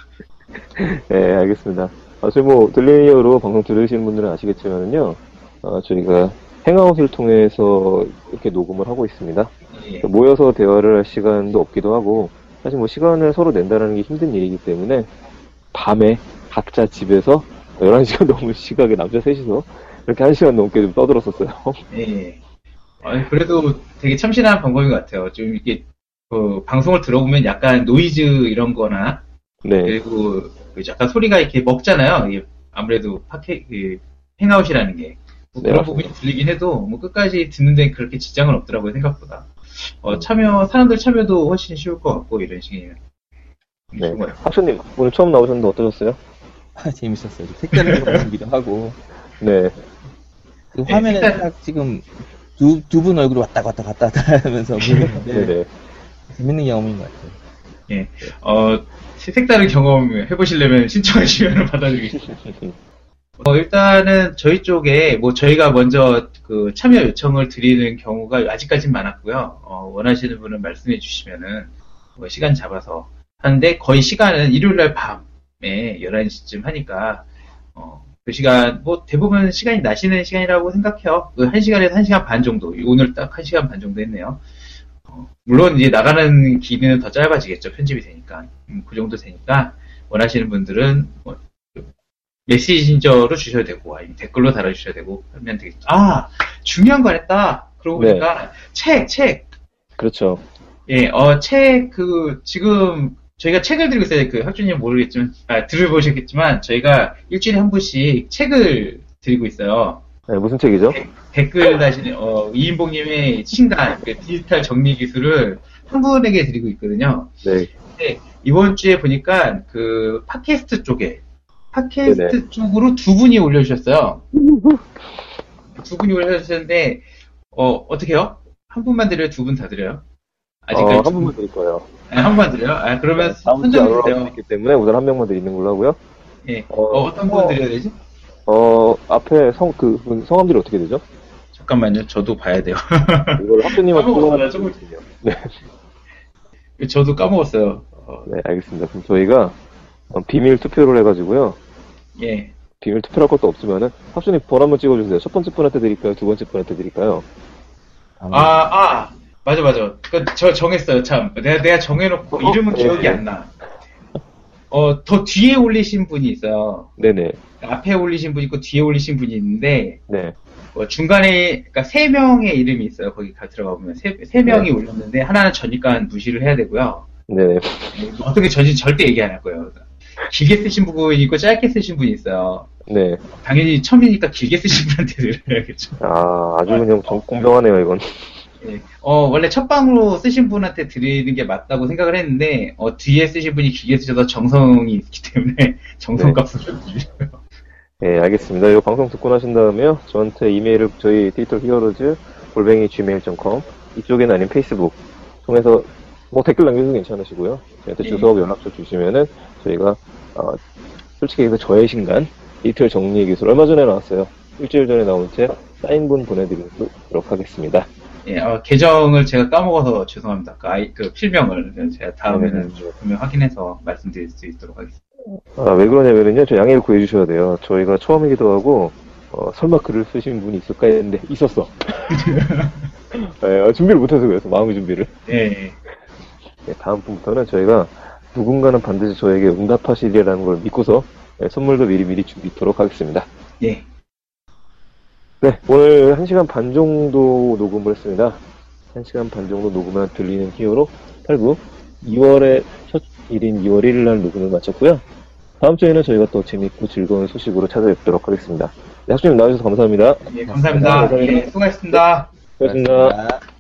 네, 알겠습니다. 아, 저희 뭐, 들리니어로 방송 들으시는 분들은 아시겠지만은요, 어, 저희가 행아웃을 통해서 이렇게 녹음을 하고 있습니다. 예. 모여서 대화를 할 시간도 없기도 하고, 사실 뭐 시간을 서로 낸다는 게 힘든 일이기 때문에, 밤에 각자 집에서 열한 시간 넘은 시각에 남자 셋이서 이렇게 한 시간 넘게 좀 떠들었었어요. 예. 아니, 그래도 되게 참신한 방법인 것 같아요. 좀 이게 그 방송을 들어보면 약간 노이즈 이런 거나 네. 그리고 그 약간 소리가 이렇게 먹잖아요. 이게 아무래도 파케 그 행아웃이라는 게 뭐 네, 그런 맞습니다. 부분이 들리긴 해도 뭐 끝까지 듣는 데는 그렇게 지장은 없더라고요 생각보다. 어, 참여 사람들 참여도 훨씬 쉬울 것 같고 이런 식이면 네. 좋은 것 같아요. 학수님, 오늘 처음 나오셨는데 어떠셨어요? 아, 재밌었어요. 색다른 것 같기도 하고. 네. 그 화면에 색깔- 딱 지금 두, 두 분 얼굴이 왔다 갔다 갔다 갔다 하면서 보이는데 네네. 재밌는 경험인 것 같아요. 예. 어, 색다른 경험 해보시려면 신청하시면 받아드리겠습니다. 어, 일단은 저희 쪽에 뭐 저희가 먼저 그 참여 요청을 드리는 경우가 아직까진 많았고요. 어, 원하시는 분은 말씀해 주시면은 뭐 시간 잡아서 하는데 거의 시간은 일요일날 밤에 열한 시쯤 하니까 어, 그 시간 뭐 대부분 시간이 나시는 시간이라고 생각해요. 그 한 시간에서 한 시간 반 정도. 오늘 딱 한 시간 반 정도 했네요. 어, 물론 이제 나가는 길이는 더 짧아지겠죠. 편집이 되니까. 음, 그 정도 되니까 원하시는 분들은 뭐 메시지로 주셔도 되고 아니면 댓글로 달아주셔도 되고 하면 되겠죠. 아 중요한 거 했다. 그러고 네. 보니까 책, 책. 그렇죠. 예, 어, 책, 그, 지금, 저희가 책을 들고 있어요. 그, 학주님 모르겠지만, 아, 들어보셨겠지만, 저희가 일주일에 한 분씩 책을 드리고 있어요. 네, 무슨 책이죠? 댓글 다시는, 어, 이인봉님의 신간, 그 디지털 정리 기술을 한 분에게 드리고 있거든요. 네. 근데 이번 주에 보니까, 그, 팟캐스트 쪽에, 팟캐스트 네네. 쪽으로 두 분이 올려주셨어요. 두 분이 올려주셨는데, 어, 어떻게 해요? 한 분만 드려요? 두 분 다 드려요? 어, 아직까지 한 두 분만 분- 드릴 거예요. 아, 한 분만 드려요? 아, 그러면 다음 주에 안 선정이 올라올 수 돼요. 있기 때문에 우선 한 명만 드리는 걸로 하고요. 예. 어, 어, 어떤 분 어. 드려야 되지? 어, 앞에 성, 그, 분 성함들이 어떻게 되죠? 잠깐만요. 저도 봐야 돼요. 이걸 학교님한테 까먹었어요, 통화를 조금. 해주세요. 네, 저도 까먹었어요. 어, 네, 알겠습니다. 그럼 저희가 어, 비밀 투표를 해가지고요. 예. 비밀 투표할 것도 없으면은 학교님 번 한번 찍어주세요. 첫 번째 분한테 드릴까요? 두 번째 분한테 드릴까요? 아, 아, 맞아, 맞아. 그, 저 정했어요, 참. 내가, 내가 정해놓고 어? 이름은 네. 기억이 안 나. 어, 더 뒤에 올리신 분이 있어요. 네네. 앞에 올리신 분이 있고 뒤에 올리신 분이 있는데, 네. 어, 중간에, 그니까 세 명의 이름이 있어요. 거기 가 들어가 보면. 세, 세 명이 네. 올렸는데, 하나는 저니까 무시를 해야 되고요. 네네. 어떻게 전지 절대 얘기 안 할 거예요. 길게 쓰신 분이 있고 짧게 쓰신 분이 있어요. 네. 당연히 처음이니까 길게 쓰신 분한테 드려야겠죠. 아, 아주 그냥 정, 공정하네요, 이건. 예. 어, 원래 첫 방으로 쓰신 분한테 드리는 게 맞다고 생각을 했는데, 어, 뒤에 쓰신 분이 길게 쓰셔서 정성이 있기 때문에 정성값을 좀 주시고요. 네, 알겠습니다. 이거 방송 듣고 나신 다음에요. 저한테 이메일을 저희 디지털 히어로즈 골뱅이 지메일 닷컴 이쪽에는 아닌 페이스북 통해서 뭐 댓글 남겨도 괜찮으시고요. 저한테 예. 주소하고 연락처 주시면은 저희가 어, 솔직히 얘기해서 저의 신간 디지털 정리 기술 얼마 전에 나왔어요. 일주일 전에 나온 책 사인본 보내드리도록 하겠습니다. 예, 어, 계정을 제가 까먹어서 죄송합니다. 그 아이, 그 필명을 제가 다음에는 네. 분명 확인해서 말씀드릴 수 있도록 하겠습니다. 아, 왜 그러냐면은요, 저 양해를 구해주셔야 돼요. 저희가 처음이기도 하고, 어, 설마 글을 쓰신 분이 있을까 했는데, 있었어. 네, 어, 준비를 못해서 그래서, 마음의 준비를. 예, 예. 네, 다음부터는 저희가 누군가는 반드시 저에게 응답하시리라는 걸 믿고서, 네, 선물도 미리미리 준비토록 하겠습니다. 예. 네, 오늘 한 시간 반 정도 녹음을 했습니다. 한 시간 반 정도 녹음한 들리는 히어로 팔 부 이월의 첫 일인 이월 일일 날 녹음을 마쳤고요. 다음 주에는 저희가 또 재밌고 즐거운 소식으로 찾아뵙도록 하겠습니다. 네, 학주님 나와주셔서 감사합니다. 예, 감사합니다. 감사합니다. 예, 수고하셨습니다. 고맙습니다. 고맙습니다.